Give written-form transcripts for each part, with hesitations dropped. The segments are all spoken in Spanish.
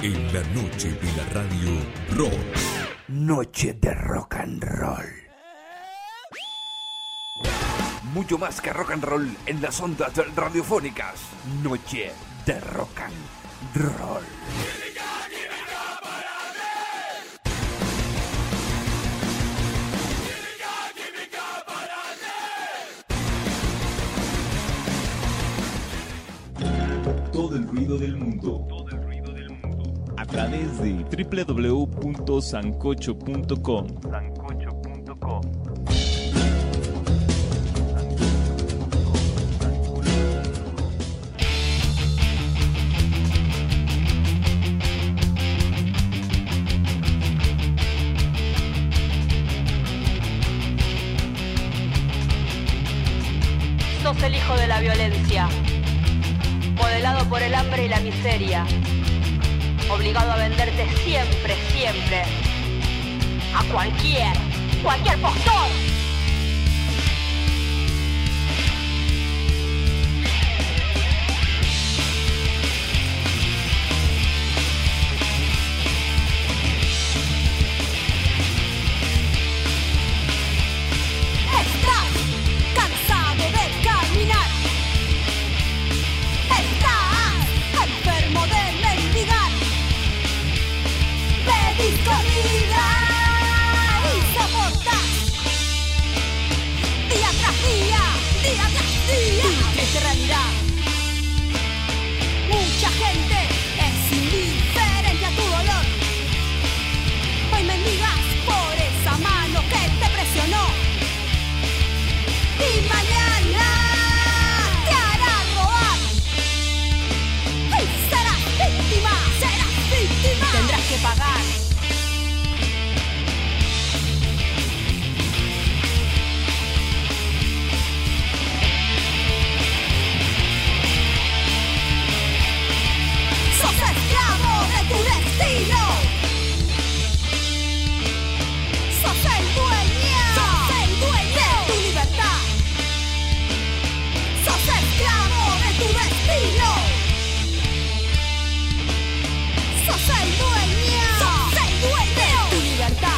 En la noche de la radio rock. Noche de rock and roll. Mucho más que rock and roll en las ondas radiofónicas. Noche de rock and roll. Todo el ruido del mundo. A través de www.sancocho.com. Sos el hijo de la violencia, modelado por el hambre y la miseria, obligado a venderte siempre, siempre, a cualquier postor. Estás cansado de caminar. Estás enfermo de mendigar. Pedís comida y soportás. Día tras día, día tras día. Triste realidad. Mucha gente es indiferente a tu dolor. Hoy mendigas por esa mano que te presionó. Y mañana te harán robar. Y serás víctima. Tendrás que pagar. Sos esclavo de tu destino. Sos el dueño de tu libertad. Sos esclavo de tu destino. Sos el dueño de tu libertad.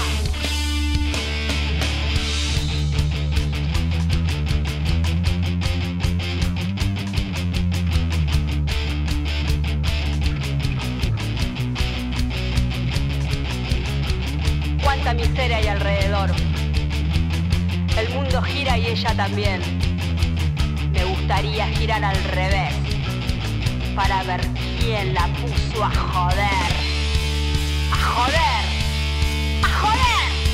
Cuánta miseria hay alrededor. El mundo gira y ella también. Me gustaría girar al revés, para ver quién la puso a joder. ¡A joder! ¡A joder!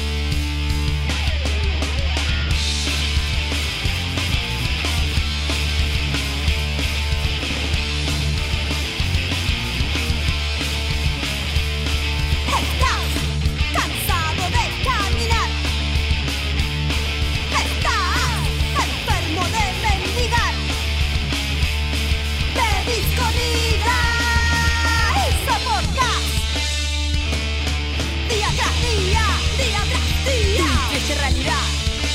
Estás cansado de caminar. Estás enfermo de mendigar. Pedís comida y soportás. Día tras día, día tras día. Triste realidad.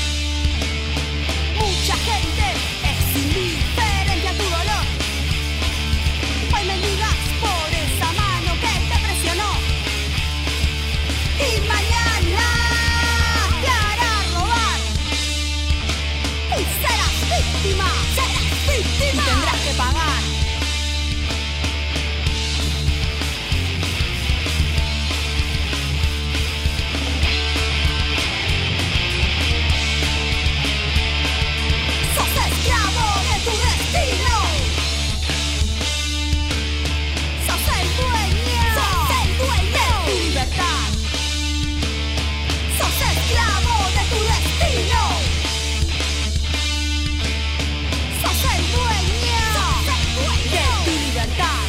Mucha gente es indiferente a tu dolor. Hoy mendigas por esa mano que te presionó. Y mañana te hará robar. Y serás víctima. Y tendrás que pagar. Sos esclavo de tu destino. Sos el dueño de tu libertad. Sos esclavo de tu destino. Sos el dueño de tu libertad.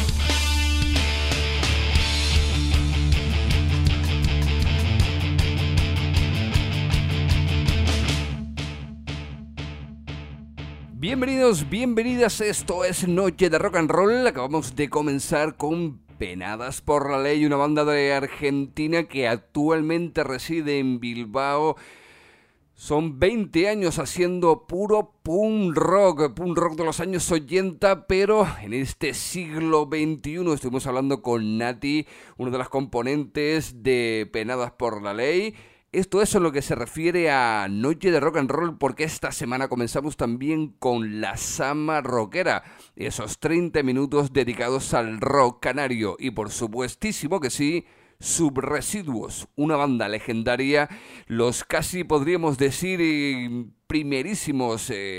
Bienvenidos, bienvenidas, esto es Noche de Rock and Roll. Acabamos de comenzar con Penadas por la Ley, una banda de Argentina que actualmente reside en Bilbao. Son 20 años haciendo puro punk rock de los años 80, pero en este siglo XXI. Estuvimos hablando con Nati, una de las componentes de Penadas por la Ley. Esto es en lo que se refiere a Noche de Rock and Roll, porque esta semana comenzamos también con la Sama Rockera, esos 30 minutos dedicados al rock canario y por supuestísimo que sí, Subresiduos, una banda legendaria, los casi podríamos decir primerísima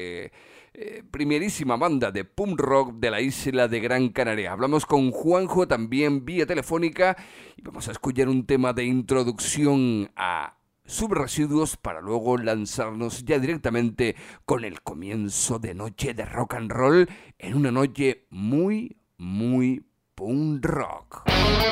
banda de punk rock de la isla de Gran Canaria. Hablamos con Juanjo también vía telefónica y vamos a escuchar un tema de introducción a Subresiduos para luego lanzarnos ya directamente con el comienzo de Noche de Rock and Roll en una noche muy, muy punk rock.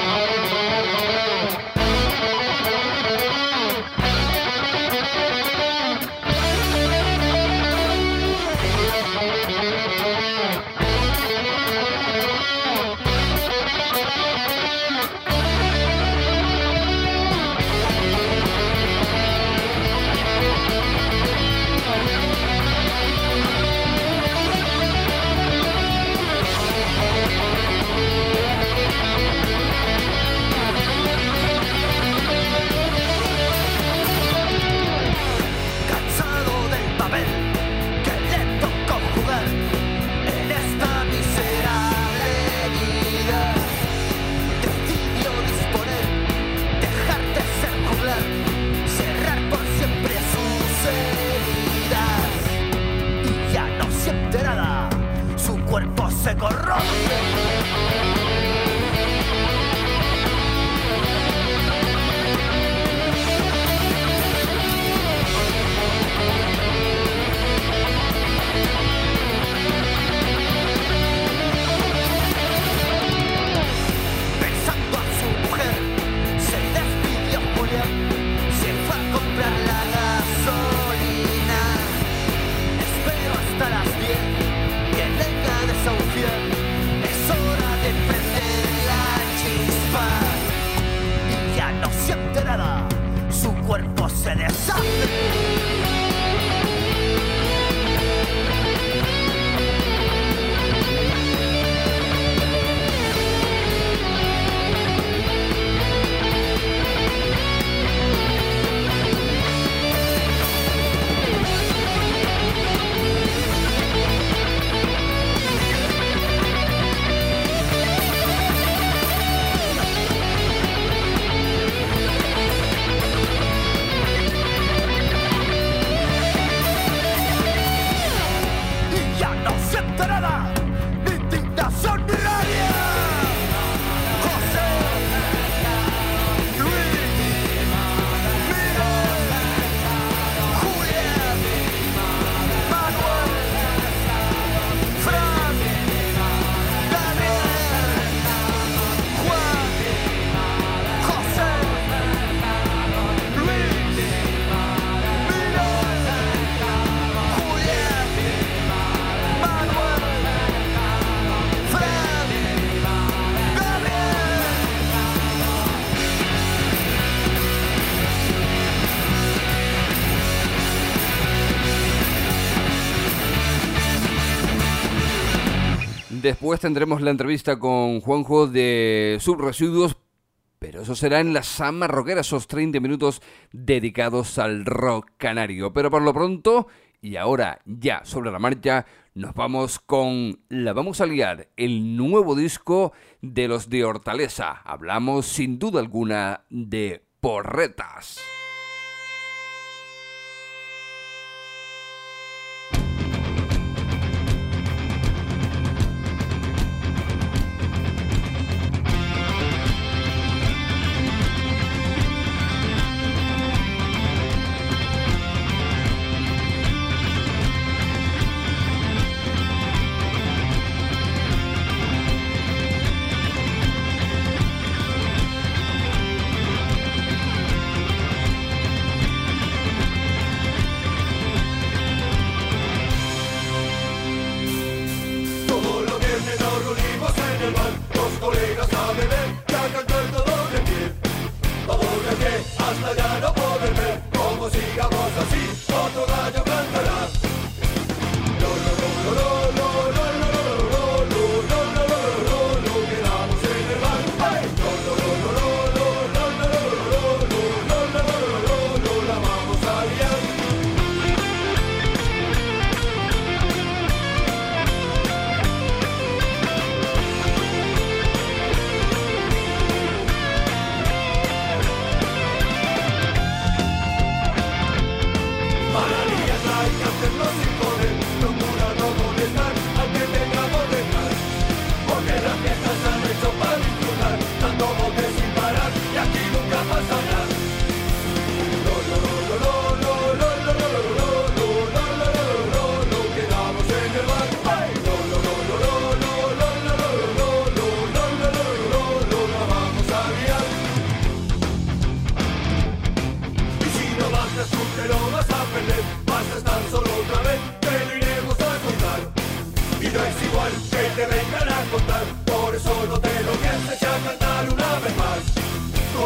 Se corrompe. Pensando a su mujer, se despidió Julián, se fue a comprar la gasolina. Espero hasta las 10 que venga desahuciar. Es hora de prender la chispa. Y ya no siente nada, su cuerpo se deshace. Después tendremos la entrevista con Juanjo de Subresiduos, pero eso será en la Sama Rockera, esos 30 minutos dedicados al rock canario. Pero por lo pronto, y ahora ya sobre la marcha, nos vamos con La Vamos a Liar, el nuevo disco de los de Hortaleza. Hablamos sin duda alguna de Porretas.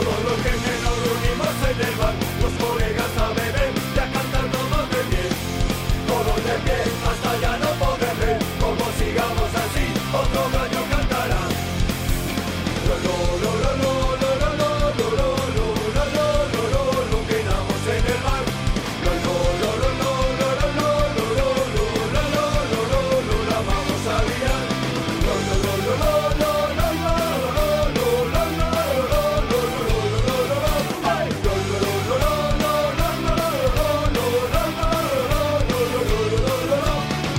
Todos los que nos reunimos en el bar, los colegas a beber y a cantar todos de pie. Todos de pie, hasta ya no poder ver. Como sigamos así, otro gallo cantará. Lo, lo, lo, lo, lo, lo, lo, lo, lo, lo, lo, lo, lo, lo, lo, lo, quedamos en el bar. Lo, lo, lo, lo, lo, lo, lo, lo, lo, lo, lo, lo, lo, lo, lo, la vamos a liar. Lo, lo, lo, lo, lo, lo, lo, lo, lo, lo, lo, lo, lo, lo, lo, ay, lo, lo, lo, lo, lo, lo, lo, lo, lo, lo, lo, lo.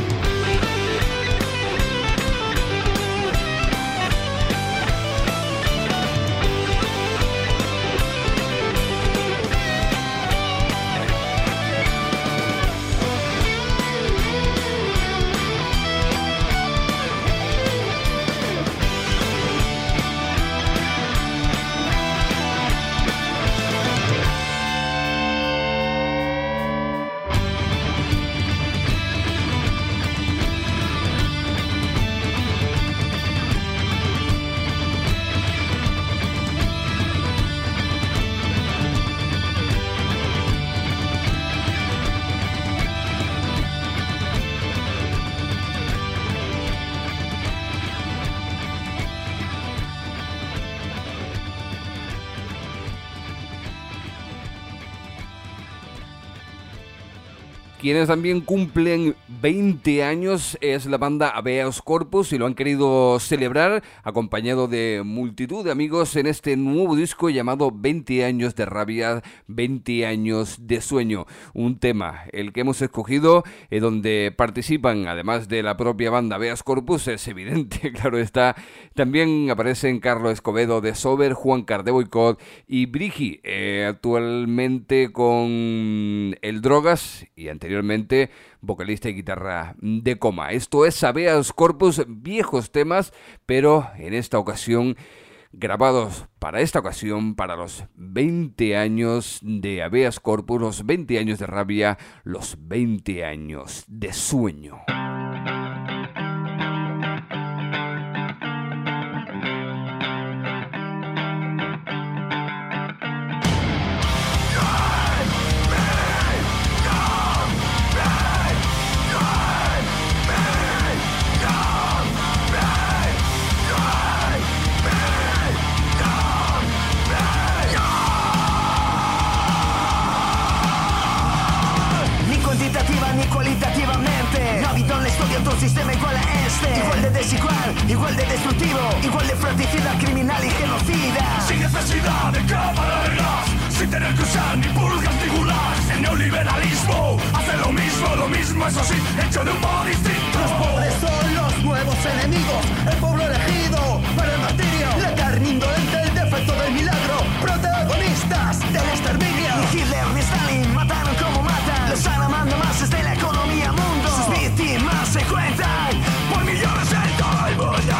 Quienes también cumplen 20 años es la banda Habeas Corpus y lo han querido celebrar acompañado de multitud de amigos en este nuevo disco llamado 20 años de rabia, 20 años de sueño. Un tema, el que hemos escogido, donde participan, además de la propia banda Habeas Corpus, es evidente, claro está, también aparecen Carlos Escobedo de Sober, Juan Car de Boicot y Brigi, actualmente con El Drogas y anteriormente vocalista y guitarra de Coma. Esto es Habeas Corpus, viejos temas, pero en esta ocasión grabados para esta ocasión, para los 20 años de Habeas Corpus, los 20 años de rabia, los 20 años de sueño. Ni cualitativamente. No habito en la historia otro sistema igual a este. Igual de desigual, igual de destructivo, igual de fratricida, criminal y genocida. Sin necesidad de cámaras, sin tener que usar ni pulgas ni gulags. El neoliberalismo hace lo mismo, eso sí, hecho de un modo distinto. Los pobres son los nuevos enemigos, el pueblo elegido para el martirio. La carne indolente, el defecto del milagro, protagonistas del exterminio. Ni Hitler ni Stalin mataron como matan. Los han amando más desde la economía mundo. Sus víctimas se cuentan por millones en todo el mundo.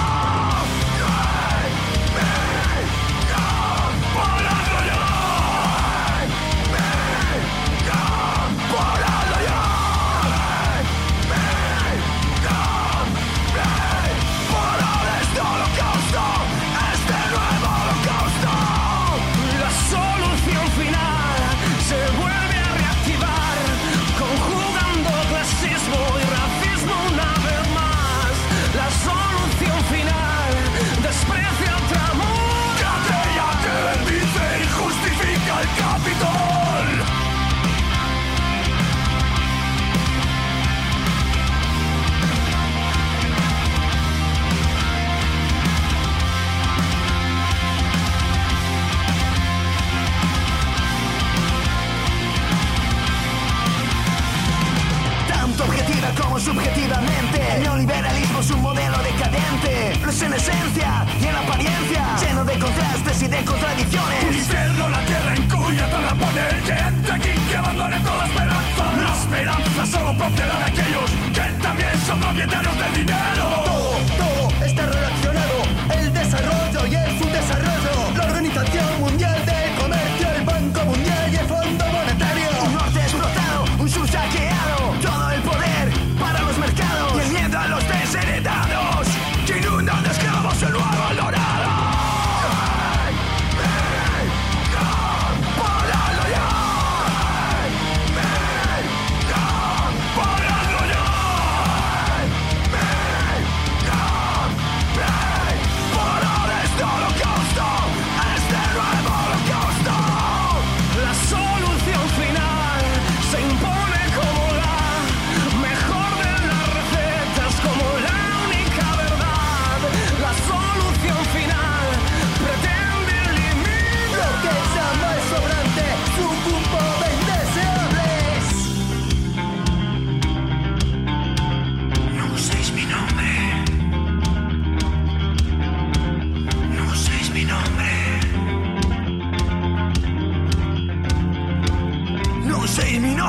Como subjetivamente, el neoliberalismo es un modelo decadente. Lo es en esencia y en apariencia, lleno de contrastes y de contradicciones. Un infierno, la tierra en cuya para poner gente aquí que abandone toda esperanza. La esperanza solo propiedad de aquellos que también son propietarios del dinero. Todo está relacionado, el desarrollo y el subdesarrollo. La Organización Mundial del Comercio, el Banco Mundial y el Fondo Monetario. Un norte explotado, un sur saqueado, todo el poder para los mercados y el miedo a los desheredados que inundan de esclavos el nuevo Dorado.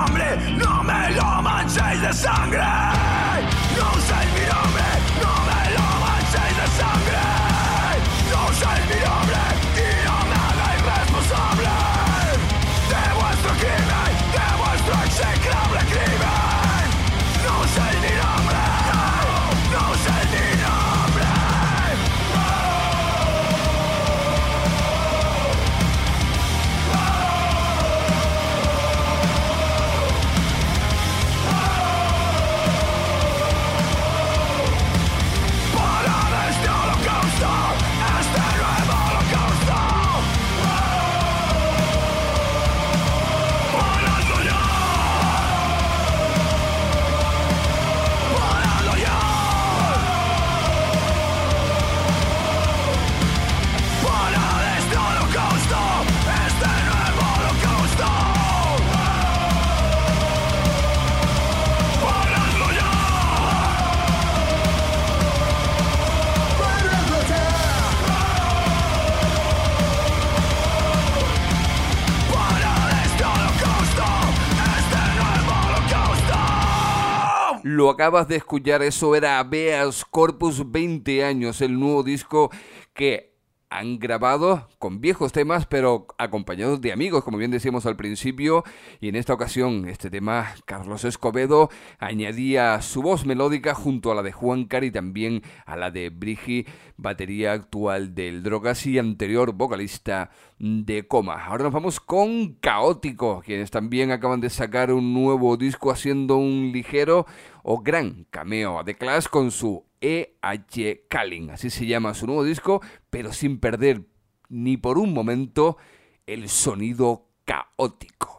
nombre, no me lo manchéis de sangre. No uséis mi nombre, no me lo manchéis de sangre. No uséis mi nombre y no me hagáis responsable de vuestro crimen, de vuestro execrable crimen. No uséis mi nombre, no uséis mi nombre. Lo acabas de escuchar, eso era Habeas Corpus, 20 años, el nuevo disco que han grabado con viejos temas, pero acompañados de amigos, como bien decíamos al principio, y en esta ocasión este tema Carlos Escobedo añadía su voz melódica junto a la de Juan Cari y también a la de Brigi, batería actual del Drogas y anterior vocalista de Coma. Ahora nos vamos con Caótico, quienes también acaban de sacar un nuevo disco haciendo un ligero o gran cameo a The Clash con su E.H. Calling, así se llama su nuevo disco, pero sin perder ni por un momento el sonido caótico.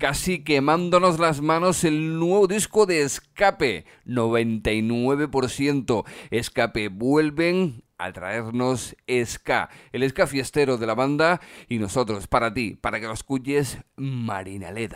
casi quemándonos las manos el nuevo disco de Escape, 99%. Escape vuelven a traernos ska, el ska fiestero de la banda, y nosotros, para ti, para que lo escuches, Marinaleda.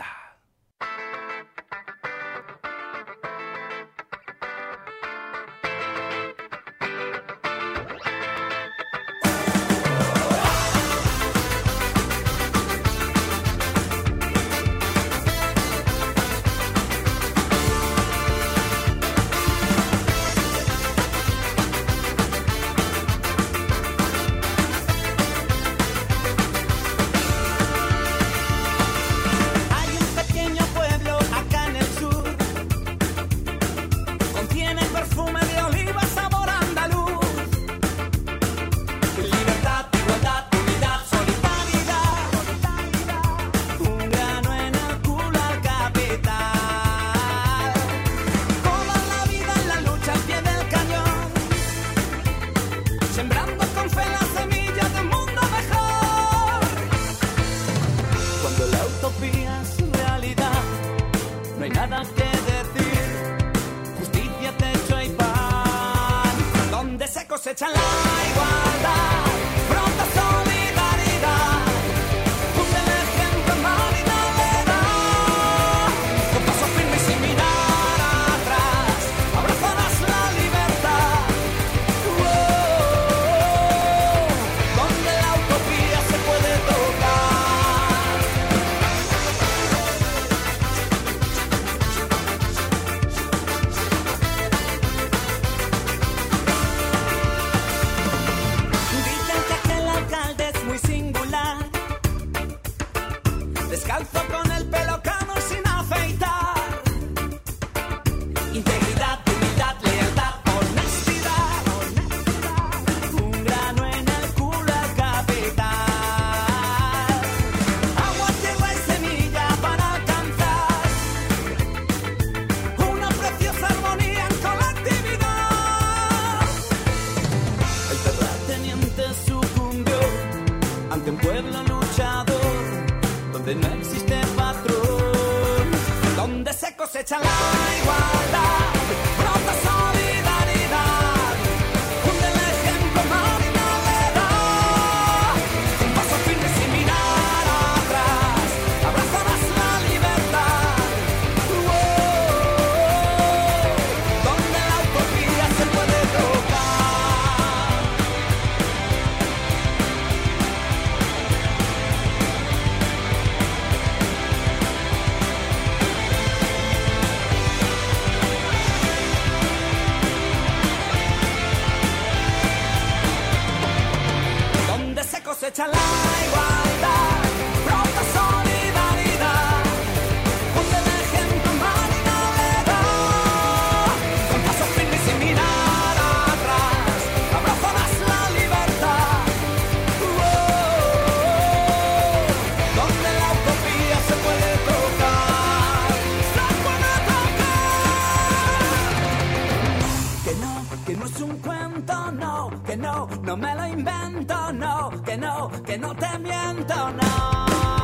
No me lo invento, no, que no te miento, no.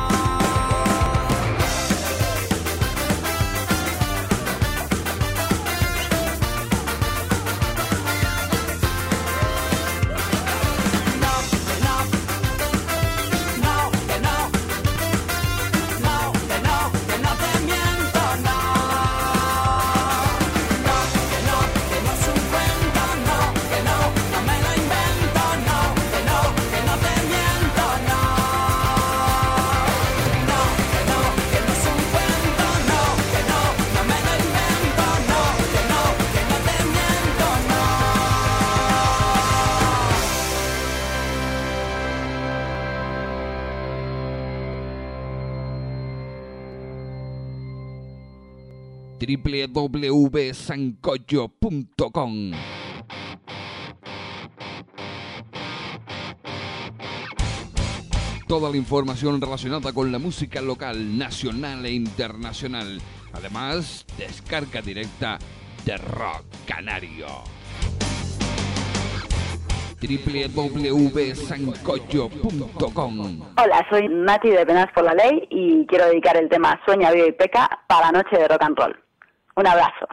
www.sancocho.com. Toda la información relacionada con la música local, nacional e internacional. Además, descarga directa de Rock Canario. www.sancocho.com. Hola, soy Nati de Penadas por la Ley y quiero dedicar el tema Sueña, Vive y Peca para la noche de rock and roll. Un abrazo.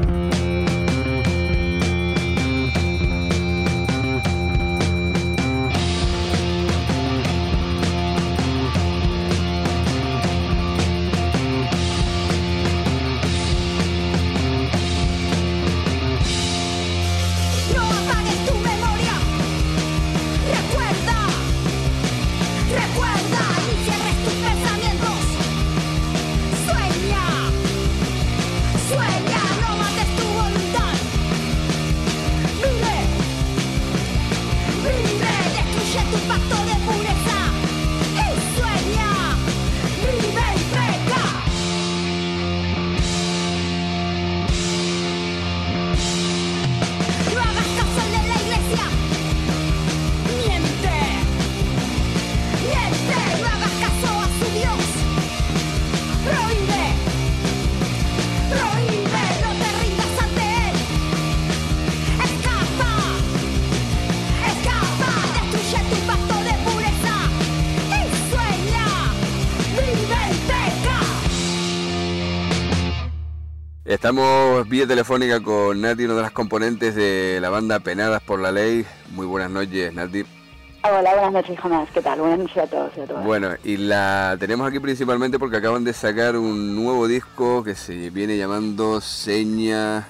Estamos vía telefónica con Nati, una de las componentes de la banda Penadas por la Ley. Muy buenas noches, Nati. Hola, buenas noches, Jonás. ¿Qué tal? Buenas noches a todos y a todas. Bueno, y la tenemos aquí principalmente porque acaban de sacar un nuevo disco que se viene llamando Sueña,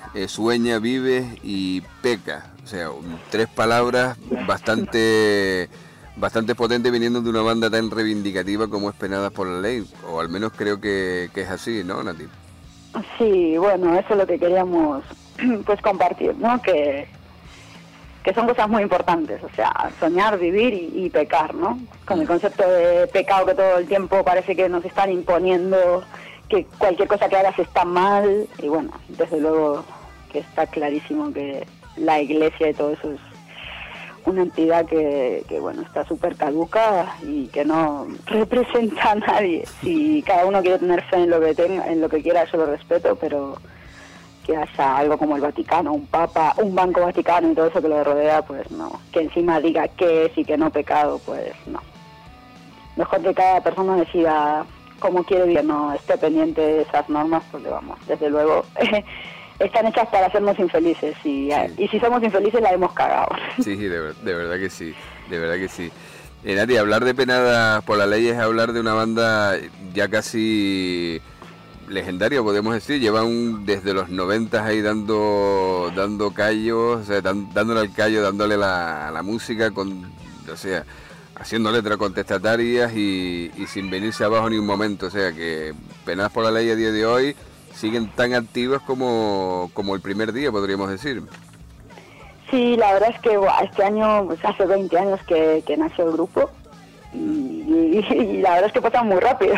Vive y Peca. O sea, 3 palabras bastante potentes viniendo de una banda tan reivindicativa como es Penadas por la Ley. O al menos creo que es así, ¿no, Nati? Sí, bueno, eso es lo que queríamos pues compartir, ¿no? Que son cosas muy importantes, o sea, soñar, vivir y pecar, ¿no? Con el concepto de pecado que todo el tiempo parece que nos están imponiendo, que cualquier cosa que hagas está mal, y bueno, desde luego que está clarísimo que la Iglesia y todo eso es una entidad que bueno, está súper caduca y que no representa a nadie. Si cada uno quiere tener fe en lo que tenga, en lo que quiera, yo lo respeto, pero que haya algo como el Vaticano, un Papa, un Banco Vaticano y todo eso que lo rodea, pues no. Que encima diga qué es y que no pecado, pues no. Mejor que cada persona decida cómo quiere vivir, no esté pendiente de esas normas, porque vamos, desde luego están hechas para hacernos infelices y si somos infelices la hemos cagado. Sí, de verdad que sí, de verdad que sí. Nati, hablar de Penadas por la Ley es hablar de una banda ya casi legendaria, podemos decir. Llevan desde los 90 ahí dando callos, o sea, dándole al callo, dándole la música, o sea, haciendo letras contestatarias y sin venirse abajo ni un momento. O sea, que Penadas por la Ley a día de hoy siguen tan activas como el primer día, podríamos decir. Sí, la verdad es que este año, pues hace 20 años que nació el grupo y la verdad es que pasa muy rápido.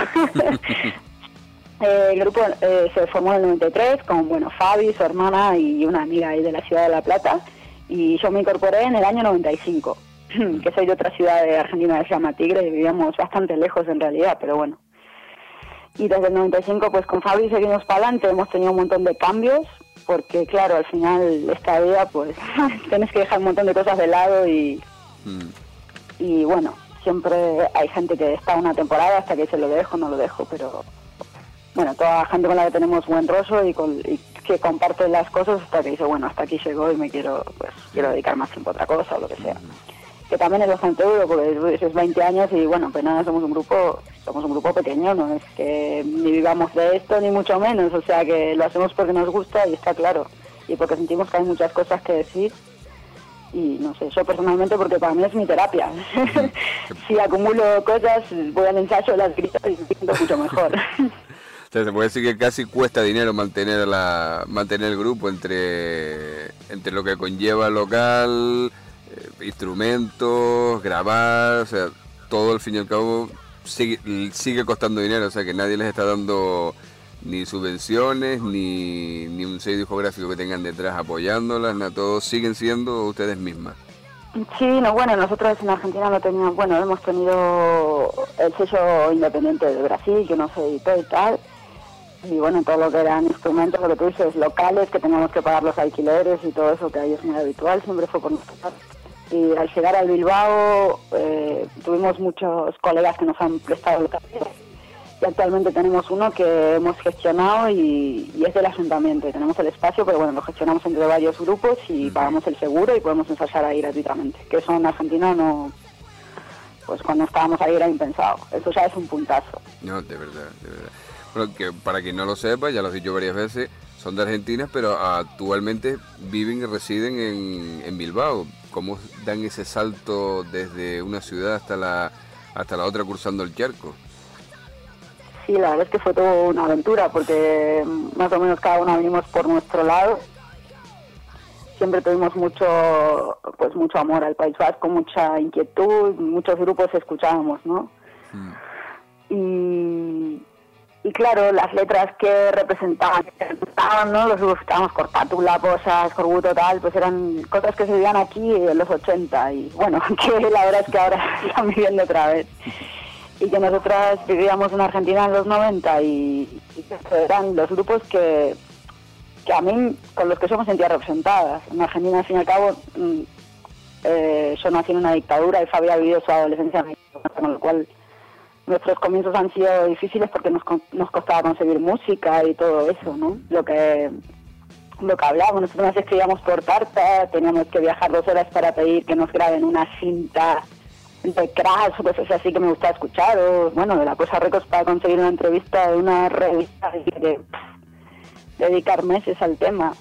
El grupo se formó en el 93 con, bueno, Fabi, su hermana y una amiga ahí de la ciudad de La Plata, y yo me incorporé en el año 95, que soy de otra ciudad de Argentina que se llama Tigre, y vivíamos bastante lejos en realidad, pero bueno. Y desde el 95 pues con Fabi seguimos para adelante, hemos tenido un montón de cambios, porque claro, al final esta vida pues tienes que dejar un montón de cosas de lado y bueno, siempre hay gente que está una temporada hasta que dice lo dejo, no lo dejo, pero bueno, toda la gente con la que tenemos buen rollo y que comparte las cosas hasta que dice, bueno, hasta aquí llegó y me quiero dedicar más tiempo a otra cosa o lo que sea. Que también es bastante duro porque es 20 años y bueno, pues nada, somos un grupo pequeño, no es que ni vivamos de esto ni mucho menos, o sea que lo hacemos porque nos gusta y está claro, y porque sentimos que hay muchas cosas que decir y no sé, yo personalmente porque para mí es mi terapia. Si acumulo cosas, voy al ensayo, las grito y me siento mucho mejor. O sea, se puede decir que casi cuesta dinero mantener el grupo entre lo que conlleva el local, instrumentos, grabar, o sea, todo al fin y al cabo sigue costando dinero, o sea que nadie les está dando ni subvenciones, ni un sello discográfico que tengan detrás apoyándolas, nada, todos siguen siendo ustedes mismas. Sí, no, bueno, nosotros en Argentina no teníamos, bueno, hemos tenido el sello independiente de Brasil, que nos editó y tal, y bueno, todo lo que eran instrumentos, lo que tú dices, locales, que teníamos que pagar los alquileres y todo eso, que ahí es muy habitual, siempre fue por nuestra parte. Y al llegar al Bilbao tuvimos muchos colegas que nos han prestado locales. Y actualmente tenemos uno que hemos gestionado y es del ayuntamiento. Tenemos el espacio, pero bueno, lo gestionamos entre varios grupos y pagamos el seguro y podemos ensayar ahí gratuitamente. Que eso en Argentina no... Pues cuando estábamos ahí era impensado. Eso ya es un puntazo. No, de verdad, de verdad. Bueno, que para quien no lo sepa, ya lo he dicho varias veces, son de Argentina, pero actualmente viven y residen en Bilbao. ¿Cómo dan ese salto desde una ciudad hasta la otra cruzando el charco? Sí, la verdad es que fue toda una aventura, porque más o menos cada uno venimos por nuestro lado. Siempre tuvimos mucho amor al País Vasco, mucha inquietud, muchos grupos escuchábamos, ¿no? Y claro, las letras que representaban, ¿no? Los grupos que estábamos, Corpátula, Posas, Corbuto, tal, pues eran cosas que se vivían aquí en los 80 y bueno, que la verdad es que ahora se están viviendo otra vez. Y que nosotras vivíamos en Argentina en los 90 y eran los grupos que a mí, con los que yo me sentía representadas. En Argentina, al fin y al cabo, yo nací en una dictadura y Fabi ha vivido su adolescencia en México, con lo cual nuestros comienzos han sido difíciles porque nos costaba conseguir música y todo eso, ¿no? Lo que hablábamos, nosotros nos escribíamos por carta, teníamos que viajar 2 horas para pedir que nos graben una cinta de Crash o cosas así que me gustaba escuchar, o bueno, de la Cosa Records para conseguir una entrevista de una revista de dedicar meses al tema.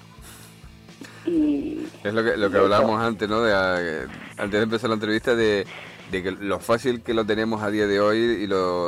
Y es lo que hablábamos antes, ¿no? Antes de empezar la entrevista de que lo fácil que lo tenemos a día de hoy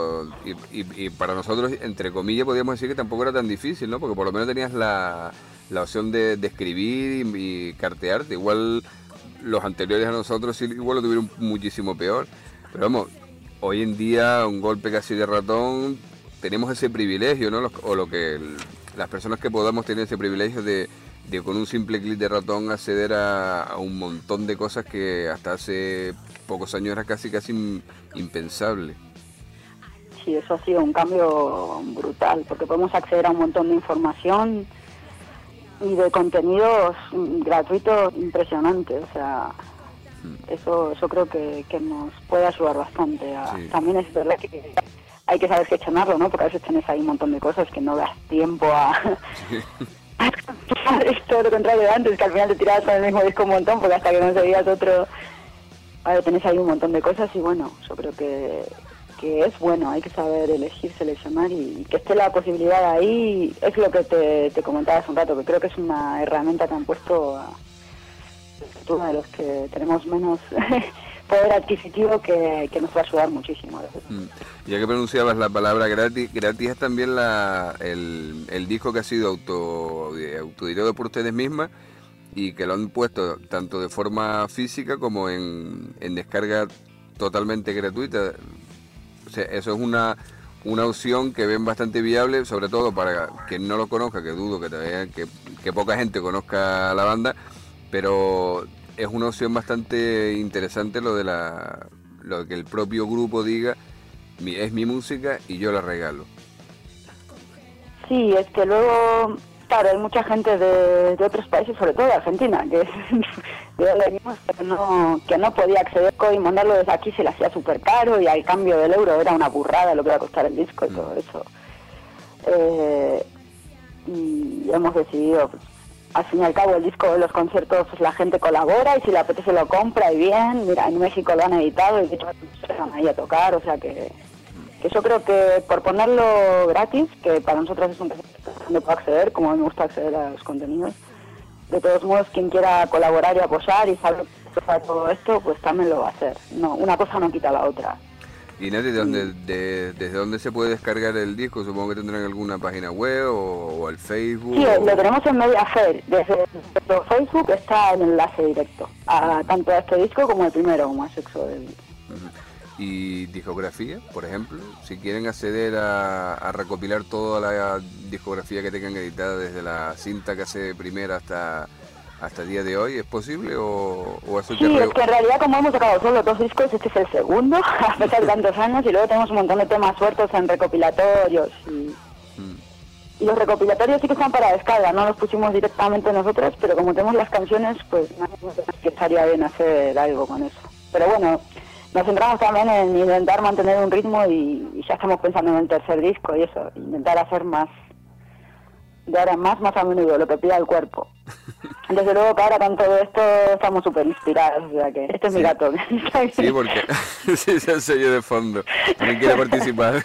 y para nosotros, entre comillas, podríamos decir que tampoco era tan difícil, ¿no? Porque por lo menos tenías la opción de escribir y cartearte. Igual los anteriores a nosotros sí, igual lo tuvieron muchísimo peor. Pero vamos, hoy en día un golpe casi de ratón, tenemos ese privilegio, ¿no? Las personas que podamos tener ese privilegio de con un simple clic de ratón acceder a un montón de cosas que hasta hace pocos años era casi impensable. Sí, eso ha sido un cambio brutal, porque podemos acceder a un montón de información y de contenidos gratuitos impresionantes. O sea, eso yo creo que nos puede ayudar bastante. Sí. También es verdad que hay que saber gestionarlo, ¿no? Porque a veces tenés ahí un montón de cosas que no das tiempo a... Sí. Es todo lo contrario de antes, que al final te tirabas con el mismo disco un montón, porque hasta que conseguías otro... Ahora tenés ahí un montón de cosas y bueno, yo creo que es bueno, hay que saber elegir, seleccionar y que esté la posibilidad ahí. Es lo que te comentaba hace un rato, que creo que es una herramienta que han puesto a uno de los que tenemos menos poder adquisitivo que nos va a ayudar muchísimo. Ya que pronunciabas la palabra gratis es también el disco que ha sido autoeditado por ustedes mismas y que lo han puesto tanto de forma física como en descarga totalmente gratuita. O sea, eso es una opción que ven bastante viable, sobre todo para quien no lo conozca, que dudo que poca gente conozca la banda, pero es una opción bastante interesante lo que el propio grupo diga, es mi música y yo la regalo. Sí, es que luego, claro, hay mucha gente de otros países, sobre todo de Argentina, que no podía acceder y mandarlo desde aquí se le hacía súper caro y al cambio del euro era una burrada lo que iba a costar el disco y todo eso. Y hemos decidido, pues, al fin y al cabo el disco de los conciertos, pues la gente colabora y si le apetece lo compra y bien. Mira, en México lo han editado y de hecho se van ahí a tocar, o sea que yo creo que por ponerlo gratis, que para nosotros es un no puedo acceder, como a mí me gusta acceder a los contenidos, de todos modos quien quiera colaborar y apoyar y saber todo esto, pues también lo va a hacer. No, una cosa no quita la otra. Y Nati, ¿desde dónde se puede descargar el disco? Supongo que tendrán alguna página web o el Facebook. Sí, lo tenemos en Mediafair. Desde Facebook está el enlace directo a tanto a este disco como el primero, como a Sexo del... Y discografía, por ejemplo, si quieren acceder a recopilar toda la discografía que tengan editada desde la cinta que hace primera hasta el día de hoy, ¿es posible o eso? Sí, es que en realidad como hemos sacado solo 2 discos, este es el segundo, a pesar de tantos años, y luego tenemos un montón de temas sueltos en recopilatorios Y los recopilatorios sí que están para descarga, no los pusimos directamente nosotros, pero como tenemos las canciones, pues no que estaría bien hacer algo con eso. Pero bueno, nos centramos también en intentar mantener un ritmo y ya estamos pensando en el tercer disco y eso, intentar hacer más, de ahora más a menudo, lo que pida el cuerpo. Desde luego que ahora con todo esto estamos súper inspirados, o sea que este es mi gato. Sí, porque sí, se enseñó de fondo, también quiere participar.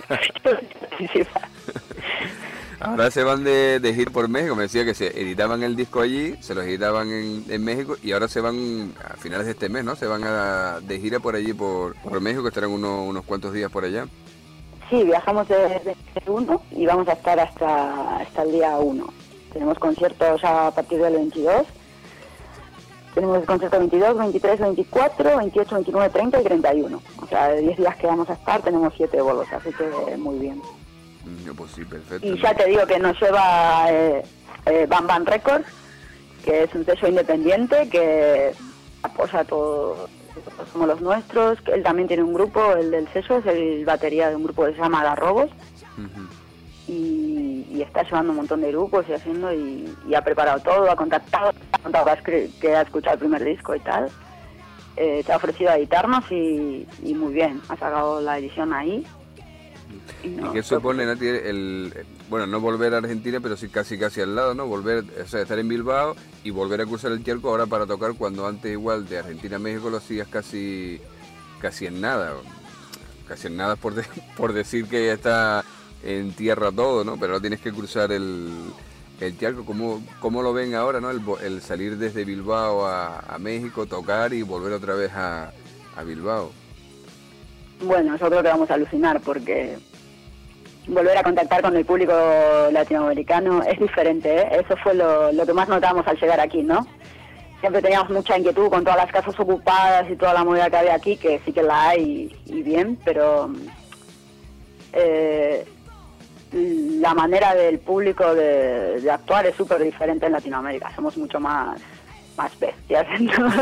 Ahora se van de gira por México, me decía que se editaban el disco allí, se los editaban en México y ahora se van a finales de este mes, ¿no? Se van de gira por allí, por México, que estarán unos cuantos días por allá. Sí, viajamos desde el 1 y vamos a estar hasta el día 1. Tenemos conciertos a partir del 22. Tenemos el concierto 22, 23, 24, 28, 29, 30 y 31. O sea, de 10 días que vamos a estar tenemos 7 bolos, así que muy bien. Pues sí, perfecto. Y ya te digo que nos lleva Bam Bam Records, que es un sello independiente que apoya todo, somos los nuestros. Él también tiene un grupo, el del sello es el batería de un grupo que se llama La Robos. Y está llevando un montón de grupos y haciendo y ha preparado todo, ha contactado que ha escuchado el primer disco y tal. Se ha ofrecido a editarnos y muy bien, ha sacado la edición ahí. ¿Y qué supone, Nati, bueno, no volver a Argentina, pero sí casi al lado, ¿no? Volver, o sea, estar en Bilbao y volver a cruzar el charco ahora para tocar, cuando antes igual de Argentina a México lo hacías casi en nada. Casi en nada por decir que ya está en tierra todo, ¿no? Pero ahora tienes que cruzar el charco. ¿Cómo lo ven ahora, no? El salir desde Bilbao a México, tocar y volver otra vez a Bilbao. Bueno, yo creo que vamos a alucinar porque volver a contactar con el público latinoamericano es diferente, ¿eh? Eso fue lo que más notamos al llegar aquí, ¿no? Siempre teníamos mucha inquietud con todas las casas ocupadas y toda la movida que había aquí, que sí que la hay y bien, pero la manera del público de actuar es súper diferente en Latinoamérica. Somos mucho más bestias, ¿no?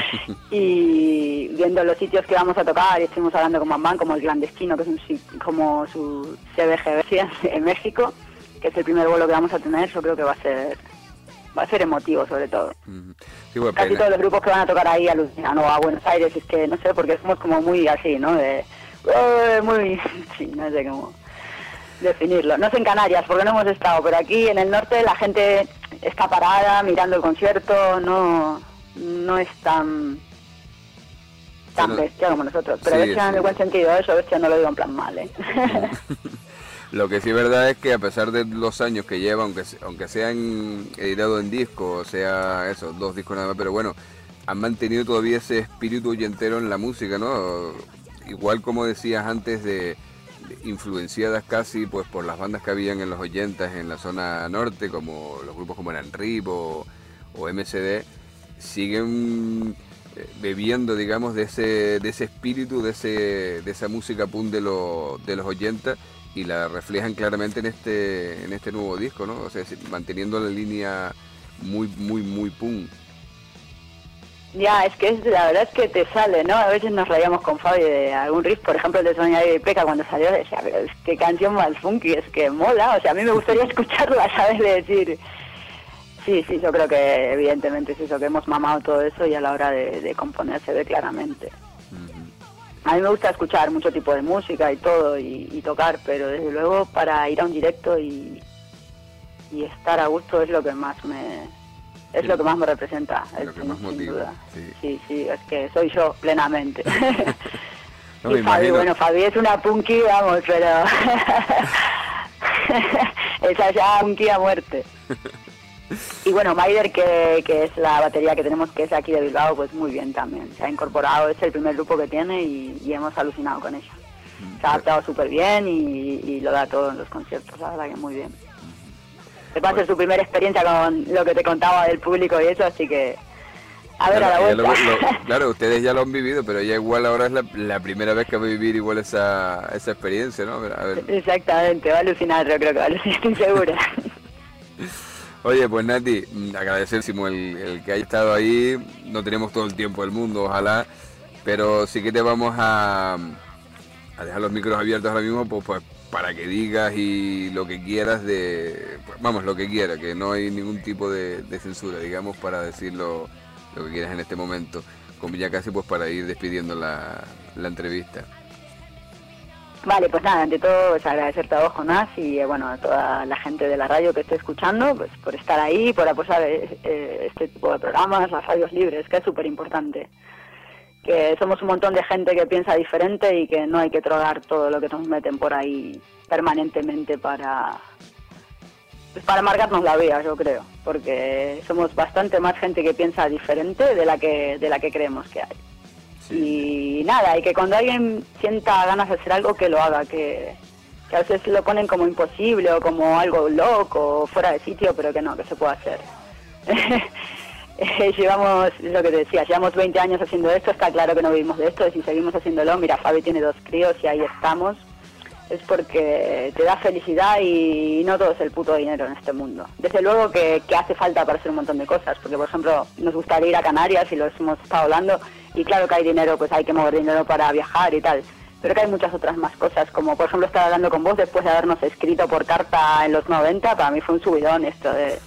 Y viendo los sitios que vamos a tocar, y estuvimos hablando con Bam, como el Clandestino, que es como su CBGB en México, que es el primer vuelo que vamos a tener. Yo creo que va a ser emotivo, sobre todo. Sí, bueno, casi todos los grupos que van a tocar ahí alucinan, o a Buenos Aires, es que no sé, porque somos como muy así, ¿no? Muy, sí, no sé cómo definirlo. No sé en Canarias, porque no hemos estado, pero aquí en el norte la gente está parada mirando el concierto, no es tan bestia como nosotros, pero sí, bestia en el buen sentido, eso bestia no lo digo en plan mal, ¿eh? Lo que sí es verdad es que a pesar de los años que lleva, aunque sean editado en disco, o sea, eso, 2 discos nada más, pero bueno, han mantenido todavía ese espíritu oyentero en la música, ¿no? Igual como decías antes, influenciadas casi pues por las bandas que habían en los 80 en la zona norte, como los grupos como eran RIP o MCD, siguen bebiendo, digamos, de ese espíritu, de esa música punk de los 80, y la reflejan claramente en este nuevo disco, ¿no? O sea, manteniendo la línea muy punk. Ya, es que la verdad es que te sale, ¿no? A veces nos rayamos con Fabi de algún riff, por ejemplo el de Sonia y Peca cuando salió, decía, pero es que canción más funky, es que mola, o sea, a mí me gustaría escucharla, ¿sabes? De decir, sí, yo creo que evidentemente es eso, que hemos mamado todo eso y a la hora de componer se ve claramente. A mí me gusta escuchar mucho tipo de música y todo, y tocar, pero desde luego para ir a un directo y estar a gusto es lo que más me representa, lo que más motiva. Sí, es que soy yo plenamente. No, y Fabi, bueno, Fabi es una punky, vamos, pero esa ya punky a muerte. Y bueno, Maider, que es la batería que tenemos, que es aquí de Bilbao, pues muy bien también. Se ha incorporado, es el primer grupo que tiene y hemos alucinado con ella. Se ha adaptado súper bien y lo da todo en los conciertos, la verdad que muy bien. Va a ser su primera experiencia con lo que te contaba del público y eso, así que a ver, a la vuelta. Claro, ustedes ya lo han vivido, pero ella igual ahora es la primera vez que va a vivir igual esa experiencia, ¿no? A ver. Exactamente, va a alucinar, yo creo que va a alucinar, estoy segura. Oye, pues Nati, agradecerísimo el que haya estado ahí. No tenemos todo el tiempo del mundo, ojalá, pero sí que te vamos a dejar los micros abiertos ahora mismo, pues para que digas y lo que quieras lo que quieras, que no hay ningún tipo de censura, digamos, para decir lo que quieras en este momento, como ya casi pues para ir despidiendo la entrevista. Vale, pues nada, ante todo pues agradecerte a vos, Jonás, y bueno, a toda la gente de la radio que esté escuchando, pues por estar ahí, por apoyar este tipo de programas, las radios libres, que es súper importante. Que somos un montón de gente que piensa diferente y que no hay que tragar todo lo que nos meten por ahí permanentemente para marcarnos la vida, yo creo, porque somos bastante más gente que piensa diferente de la que creemos que hay. Sí. Y nada, y que cuando alguien sienta ganas de hacer algo, que lo haga, que a veces lo ponen como imposible o como algo loco o fuera de sitio, pero que no, que se puede hacer. Llevamos, lo que te decía, llevamos 20 años haciendo esto, está claro que no vivimos de esto, y si seguimos haciéndolo, mira, Fabi tiene 2 críos y ahí estamos, es porque te da felicidad y no todo es el puto dinero en este mundo. Desde luego que hace falta para hacer un montón de cosas, porque por ejemplo nos gustaría ir a Canarias y lo hemos estado hablando, y claro que hay dinero, pues hay que mover dinero para viajar y tal, pero que hay muchas otras más cosas, como por ejemplo estar hablando con vos después de habernos escrito por carta en los 90, para mí fue un subidón esto de...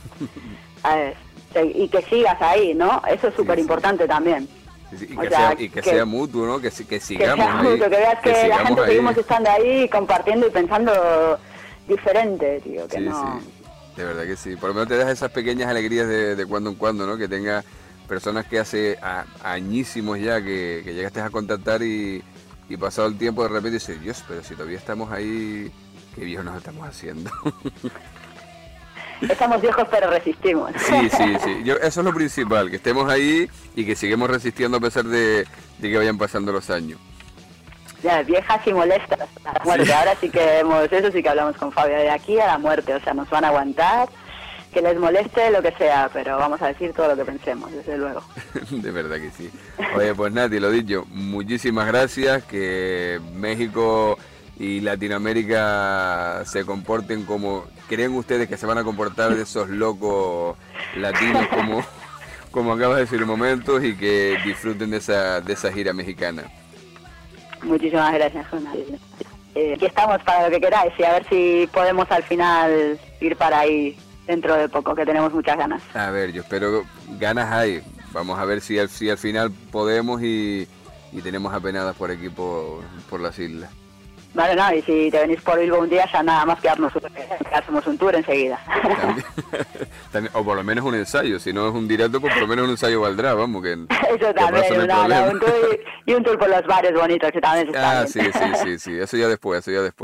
y que sigas ahí, ¿no? Eso es súper importante también. Y que sea mutuo, ¿no? Que sigamos que sea ahí. Mutuo, que veas que la gente ahí. seguimos estando ahí compartiendo y pensando diferente, tío, que sí, no... Sí, de verdad que sí. Por lo menos te das esas pequeñas alegrías de cuando en cuando, ¿no? Que tenga personas que hace añísimos ya que llegaste a contactar y pasado el tiempo de repente dices, Dios, pero si todavía estamos ahí, qué viejos nos estamos haciendo. Estamos viejos pero resistimos. Sí. Eso es lo principal, que estemos ahí y que sigamos resistiendo a pesar de que vayan pasando los años. Ya, viejas y molestas a la muerte. Sí. Ahora sí que eso sí que hablamos con Fabio, de aquí a la muerte, o sea, nos van a aguantar, que les moleste lo que sea, pero vamos a decir todo lo que pensemos, desde luego. De verdad que sí. Oye, pues Nati, lo dicho, muchísimas gracias, que México y Latinoamérica se comporten como creen ustedes que se van a comportar de esos locos latinos como acabas de decir en momentos, y que disfruten de esa gira mexicana. Muchísimas gracias, Jonas. Aquí estamos para lo que queráis y a ver si podemos al final ir para ahí dentro de poco, que tenemos muchas ganas. A ver, yo espero ganas hay. Vamos a ver si al final podemos y tenemos apenadas por aquí por las islas. Vale, no, y si te venís por Bilbo un día, ya nada más que hacemos un tour enseguida. También, o por lo menos un ensayo, si no es un directo, pues por lo menos un ensayo valdrá, vamos, que eso también, un tour y un tour por los bares bonitos, que también está bien. Sí, eso ya después.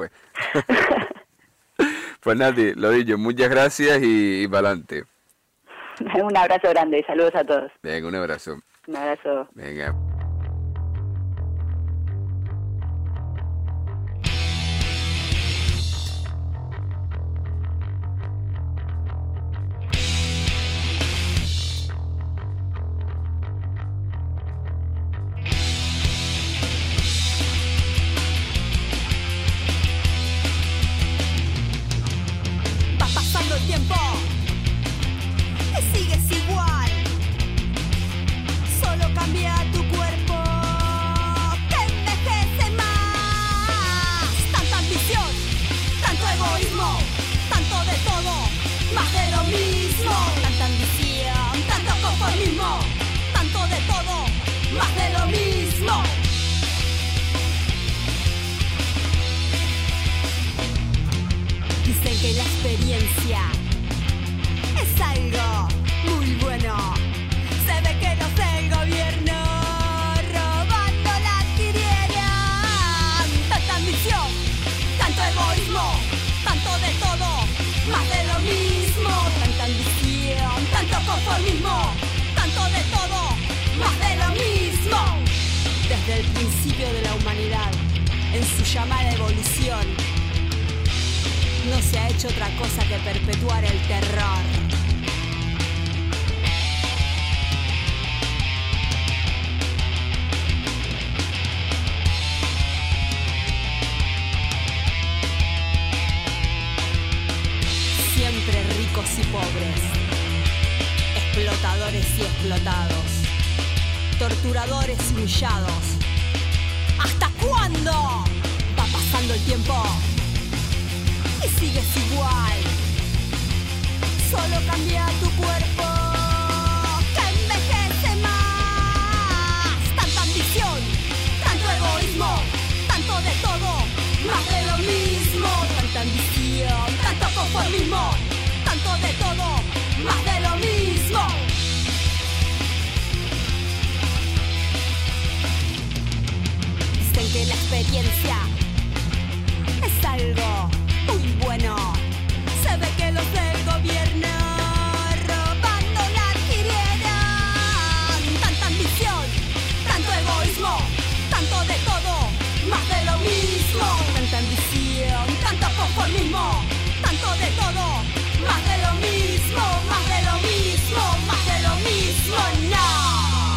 Pues Nati, lo dicho, muchas gracias y para adelante. Un abrazo grande y saludos a todos. Venga, un abrazo. Un abrazo. Venga. Desde el principio de la humanidad, en su llamada evolución, no se ha hecho otra cosa que perpetuar el terror. Siempre ricos y pobres, explotadores y explotados, torturadores y humillados. ¿Hasta cuándo? Va pasando el tiempo y sigues igual. Solo cambia tu cuerpo, que envejece más. Tanta ambición, tanto egoísmo, tanto de todo, más de lo mismo. Tanta ambición, tanto conformismo, tanto de todo, más de lo mismo. Dicen que la experiencia es algo muy bueno. Se ve que los del gobierno robando la adquirieron. Tanta ambición, tanto egoísmo, tanto de todo, más de lo mismo. Tanta ambición, tanto conformismo, tanto de todo, más de lo mismo, más de lo mismo, más de lo mismo, no.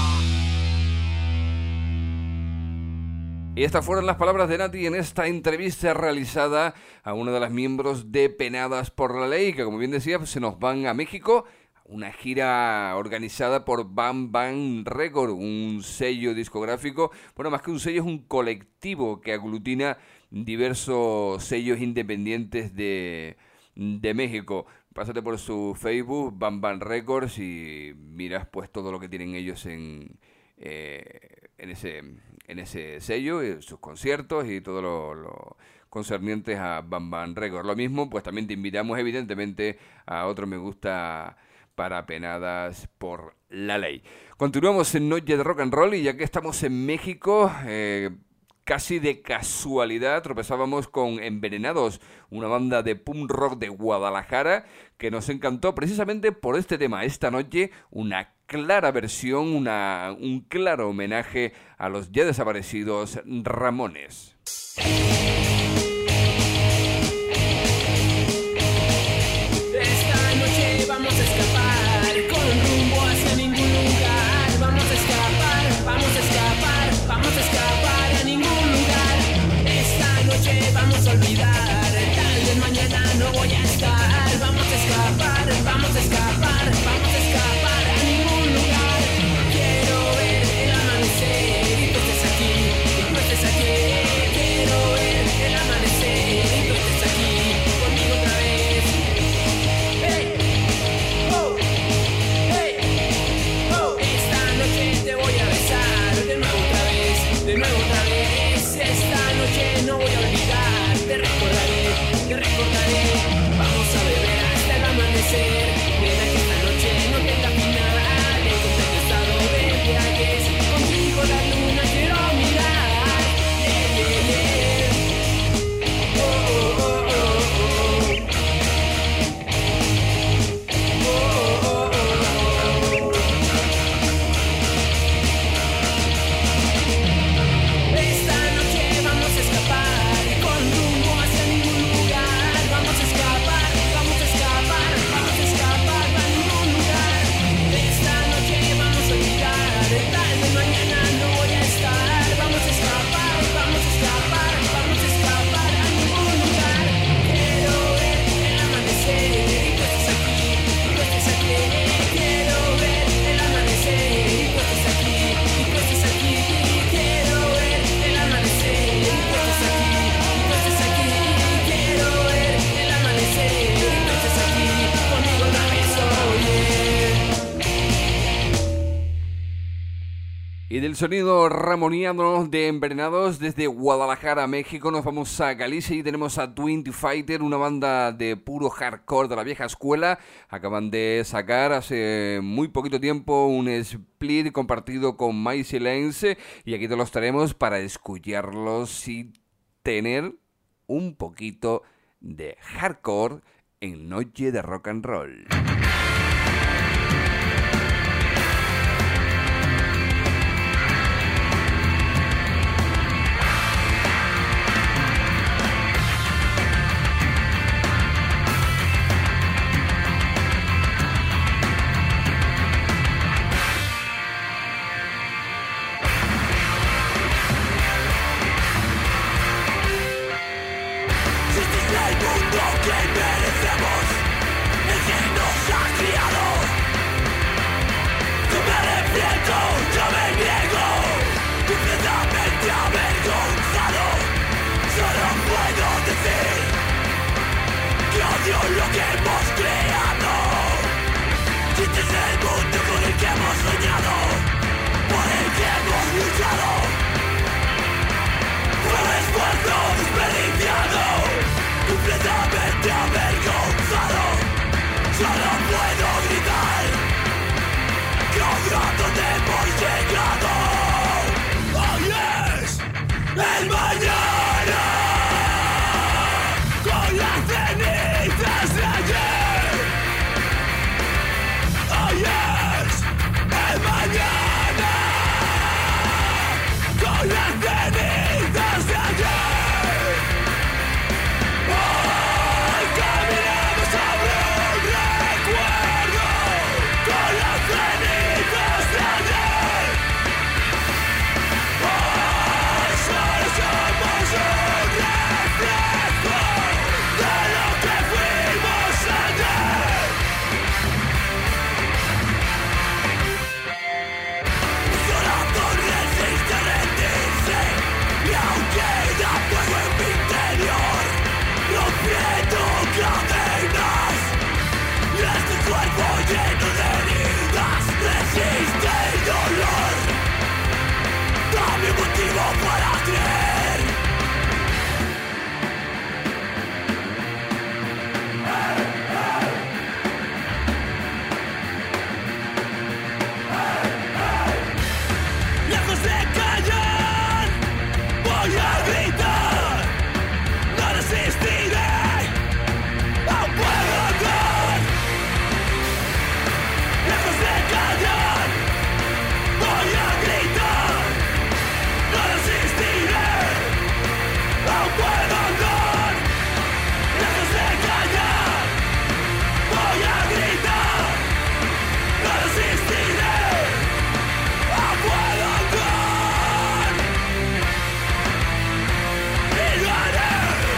Y estas fueron las palabras de Nati en esta entrevista realizada a una de las miembros de Penadas por la Ley, que como bien decía, pues se nos van a México, una gira organizada por Bam Bam Record, un sello discográfico, bueno, más que un sello es un colectivo que aglutina diversos sellos independientes de México. Pásate por su Facebook, Bam Bam Records, y miras pues todo lo que tienen ellos en ese sello, sus conciertos y todo lo concernientes a Bam Bam Records. Lo mismo, pues también te invitamos evidentemente a otro me gusta para Penadas por la Ley. Continuamos en Noche de Rock and Roll, y ya que estamos en México, casi de casualidad tropezábamos con Envenenados, una banda de punk rock de Guadalajara que nos encantó precisamente por este tema. Esta noche una clara versión, un claro homenaje a los ya desaparecidos Ramones. Esta noche vamos a escapar con rumbo hacia ningún lugar. Vamos a escapar, vamos a escapar, vamos a escapar a ningún lugar. Esta noche vamos a olvidar, tal vez mañana no voy a estar. Vamos a escapar, vamos a escapar, vamos a escapar a ningún lugar. Quiero ver el amanecer y tú estés aquí, y tú estés aquí. Quiero ver el amanecer y tú estés aquí conmigo otra vez. Hey, oh, hey, oh. Esta noche te voy a besar de nuevo otra vez, de nuevo otra vez. Esta noche no voy a olvidar, te recordaré. Vamos a beber hasta el amanecer. Nena, que esta noche no tenga final. En completo estado de embriaguez, contigo la luna quiero mirar. Yeah, yeah, yeah. Oh, oh, oh, oh, oh. Oh, oh, oh, oh. Esta noche vamos a escapar con rumbo hacia ningún lugar. Vamos a escapar, vamos a escapar, vamos a escapar a ningún lugar. Esta noche vamos a olvidar, tal vez mañana no voy a estar. Vamos a escapar, vamos a escapar, vamos a escapar a ningún lugar. Quiero ver el amanecer y tú estés aquí, y tú estés aquí. Quiero ver el amanecer y tú estés aquí, y tú estés aquí. Quiero ver el amanecer y tú estés aquí, y tú estés aquí. Quiero ver el amanecer y tú estés aquí conmigo otra vez, oye. Y del sonido ramoniano de Envenenados, desde Guadalajara, México, nos vamos a Galicia y tenemos a Twin Fighter, una banda de puro hardcore de la vieja escuela. Acaban de sacar hace muy poquito tiempo un split compartido con My Silence, y aquí te los traemos para escucharlos y tener un poquito de hardcore en Noche de Rock and Roll. Si este es el mundo que merecemos, el que nos lo que hemos creado. Este es el mundo con el que hemos soñado, por el que hemos luchado. Fue un esfuerzo desperdiciado, completamente avergonzado. Solo puedo gritar que odio a donde hemos llegado. Hoy es el mañana, con las cenizas de ayer. Hoy es el mañana, con las cenizas de ayer. Hoy caminamos sobre un recuerdo, con las cenizas de ayer. Hoy solo somos un reflejo de lo que fuimos ayer. Corazón resiste rendirse, y aún queda fuego en mi interior, rompiendo cadenas. Y este cuerpo lleno de heridas resiste el dolor. Dame un motivo para creer. Lejos de callar, voy a gritar. No resistiré, aún puedo andar. Lejos de callar, voy a gritar. No resistiré, aún puedo andar. Lejos de callar, voy a gritar. No resistiré, aún puedo andar. Y lo haré.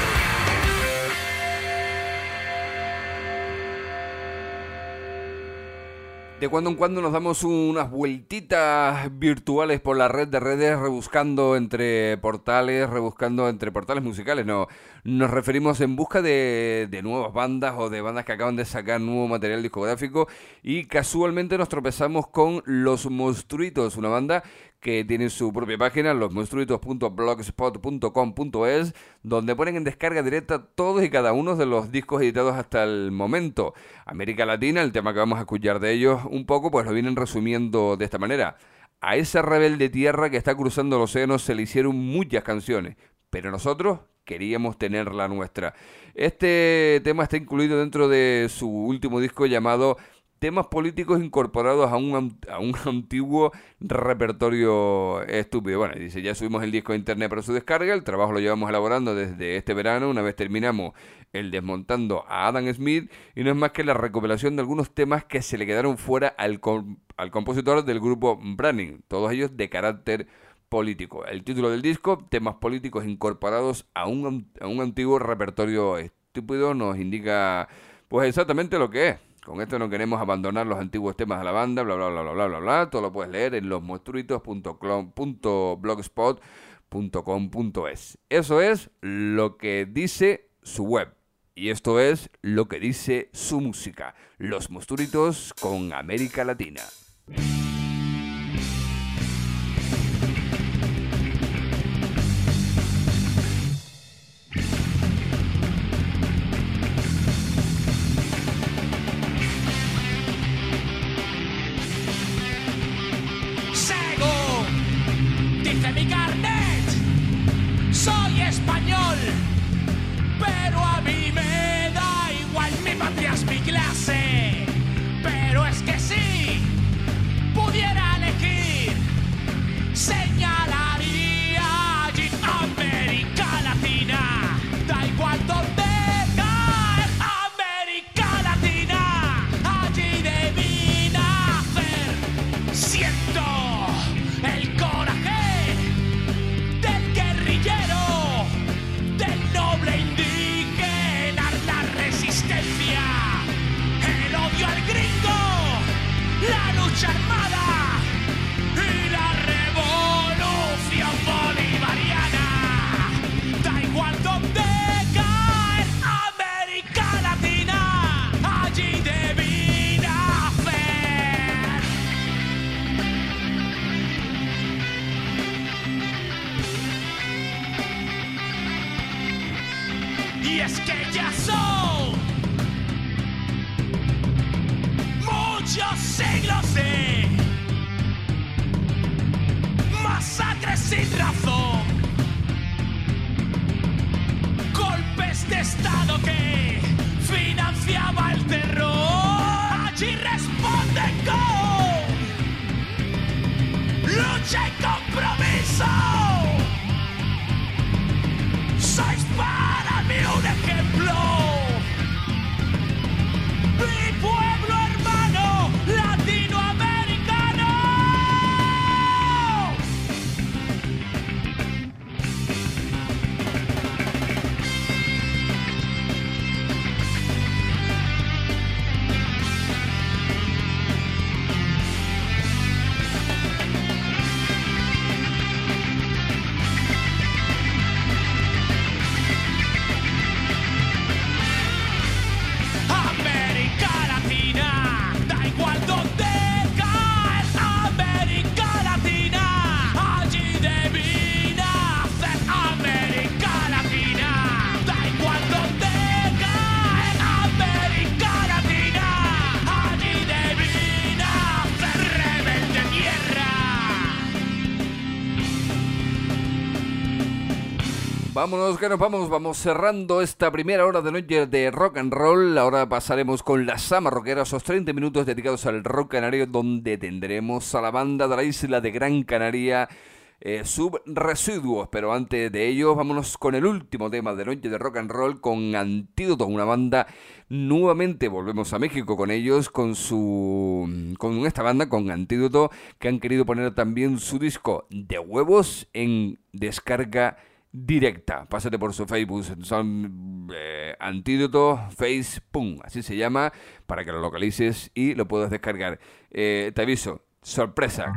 De cuando en cuando nos damos unas vueltitas virtuales por la red de redes, rebuscando entre portales musicales. No, nos referimos en busca de nuevas bandas o de bandas que acaban de sacar nuevo material discográfico, y casualmente nos tropezamos con Los Monstruitos, una banda que tiene su propia página, losmonstruitos.blogspot.com.es, donde ponen en descarga directa todos y cada uno de los discos editados hasta el momento. América Latina, el tema que vamos a escuchar de ellos un poco, pues lo vienen resumiendo de esta manera. A esa rebelde tierra que está cruzando el océano se le hicieron muchas canciones, pero nosotros queríamos tener la nuestra. Este tema está incluido dentro de su último disco llamado Temas políticos incorporados a un antiguo repertorio estúpido. Bueno, dice, ya subimos el disco a internet para su descarga, el trabajo lo llevamos elaborando desde este verano, una vez terminamos el Desmontando a Adam Smith, y no es más que la recopilación de algunos temas que se le quedaron fuera al compositor del grupo Branding, todos ellos de carácter político. El título del disco, Temas políticos incorporados a un antiguo repertorio estúpido, nos indica pues exactamente lo que es. Con esto no queremos abandonar los antiguos temas de la banda, bla, bla, bla, bla, bla, bla, bla. Todo lo puedes leer en losmonstruitos.blogspot.com.es. Eso es lo que dice su web. Y esto es lo que dice su música. Los Monstruitos con América Latina. Dice mi carnet, soy español, pero a mí me da igual, mi patria es mi clase. Pero es que si pudiera elegir, señalaría allí América Latina. Da igual donde cae América Latina, allí debí nacer. Siento el coraje del guerrillero, del noble indígena, la resistencia, el es que ya son muchos siglos de masacres sin razón, golpes de estado que financiaba el terror. Allí responden con lucha y compromiso. Sois para mí un ejemplo. Mi pueblo hermano latinoamericano. Vámonos, que nos vamos cerrando esta primera hora de noche de rock and roll. Ahora pasaremos con la Sama Rockera, esos 30 minutos dedicados al rock canario, donde tendremos a la banda de la isla de Gran Canaria, Subresiduos. Pero antes de ello, vámonos con el último tema de noche de rock and roll, con Antídoto, una banda. Nuevamente volvemos a México con ellos, con esta banda, con Antídoto, que han querido poner también su disco De Huevos en descarga directa. Pásate por su Facebook, son Antídoto Face, pum, así se llama, para que lo localices y lo puedas descargar. Te aviso, sorpresa.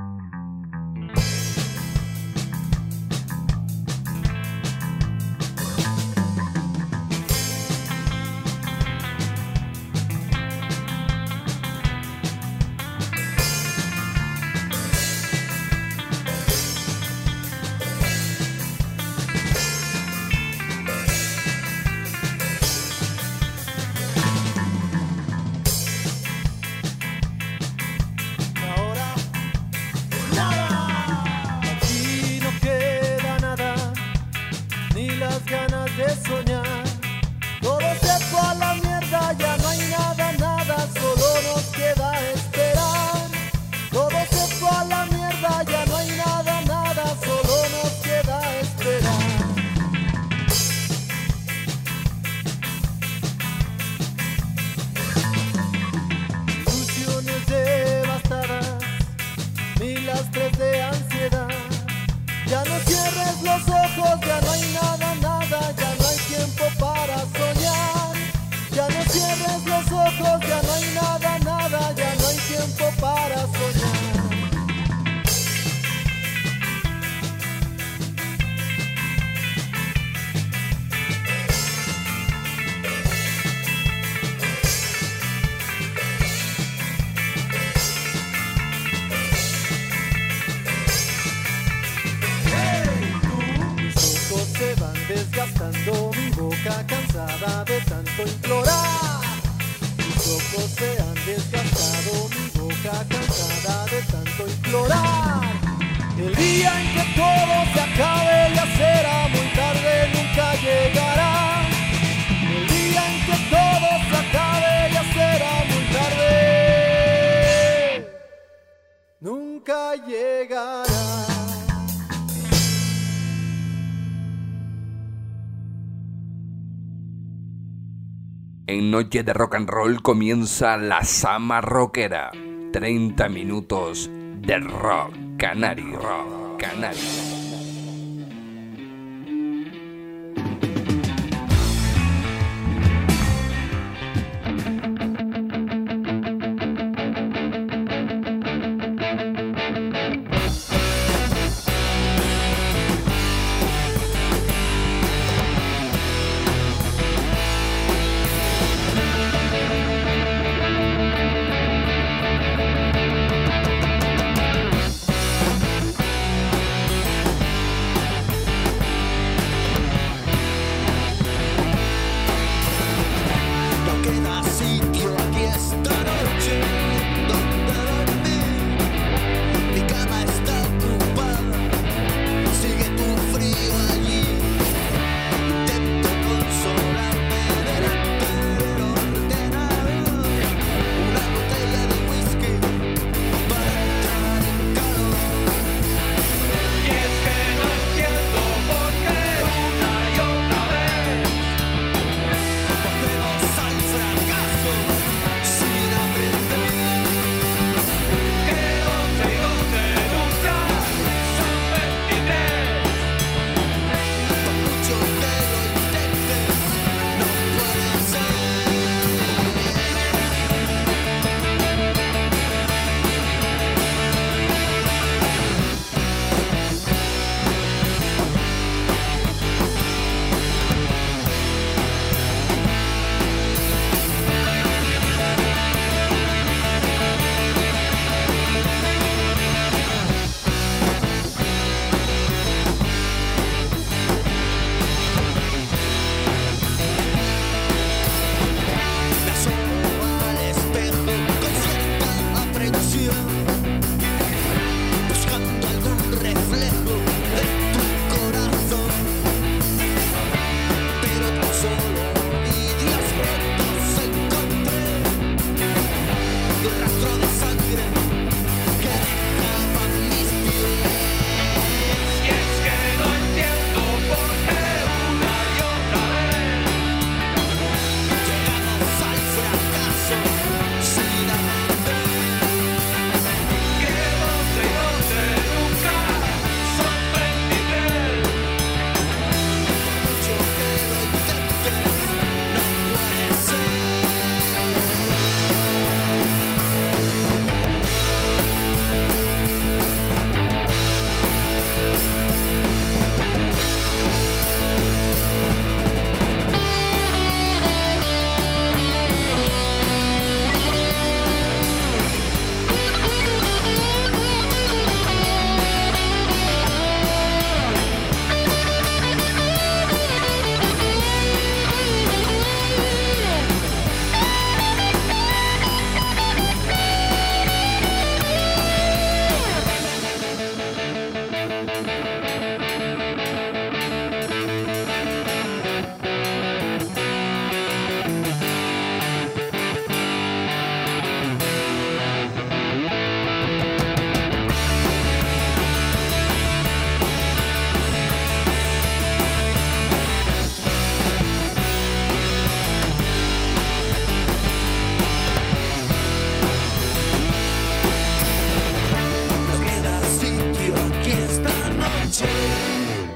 Desgastando mi boca cansada de tanto implorar. Mis ojos se han desgastado, mi boca cansada de tanto implorar. El día en que todo se acabe ya será muy tarde, nunca llegará. El día en que todo se acabe ya será muy tarde, nunca llegará. En Noche de Rock and Roll comienza la Sama Rockera. 30 minutos de rock canario. Rock canario.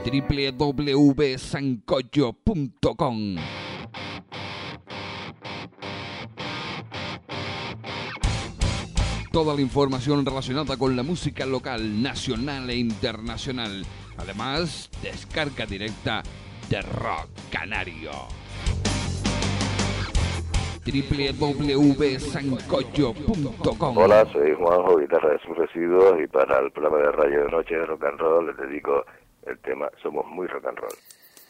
www.sancocho.com. Toda la información relacionada con la música local, nacional e internacional. Además, descarga directa de Rock Canario. www.sancocho.com. Hola, soy Juanjo, guitarra de Sus Residuos, y para el programa de radio de noche de rock and roll les dedico el tema Somos Muy Rock and Roll.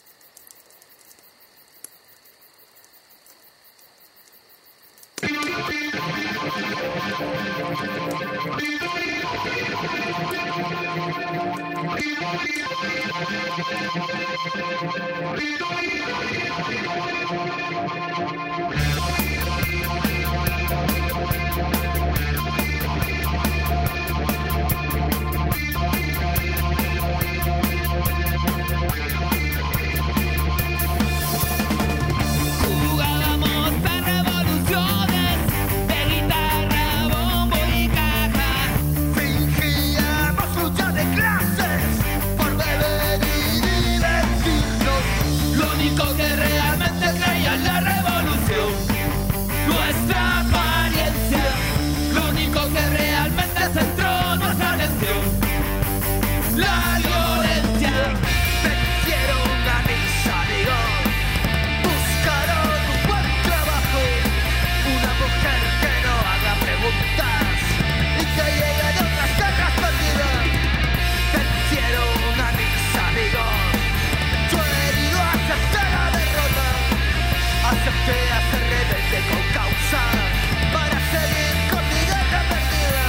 Jugábamos a revoluciones de guitarra, bombo y caja. Fingíamos lucha de clases por beber y divertirnos. Lo único que realmente creía en la revolución, nuestra apariencia. Lo único que realmente centró nuestra atención, la violencia. Vencieron a mis amigos, buscaron un buen trabajo, una mujer que no haga preguntas y que llegue de otras tierras perdidas. Vencieron a mis amigos, yo herido acepté la derrota, acepté a ser rebelde con causa para seguir con mi guerra perdida.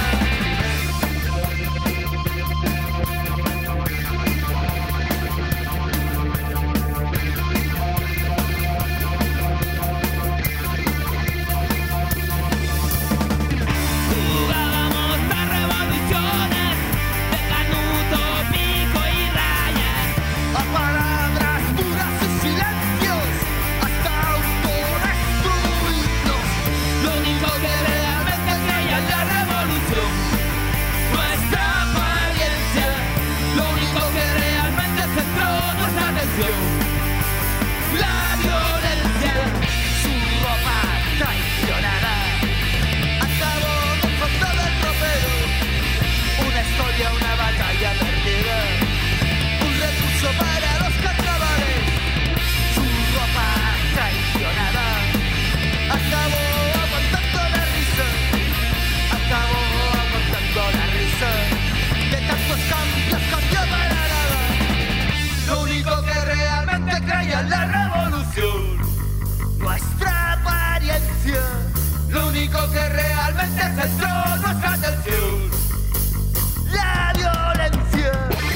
Jugábamos a revoluciones de canuto, pico y raya. A palabras duras y silencios hasta autodestruirnos. Lo único que realmente creía en la revolución, nuestra apariencia. Lo único que realmente centró nuestra atención, la violencia. Su ropa traicionada acabó con fondo del ropero. Una historia, una batalla perdida, un recurso para los carnavales. Su ropa traicionada acabó aguantando la risa, acabó aguantando la risa. De tantos cambios cambió para nada. Lo único que realmente creía en la revolución, Nuestra apariencia, lo único que realmente centró nuestra atención, la violencia.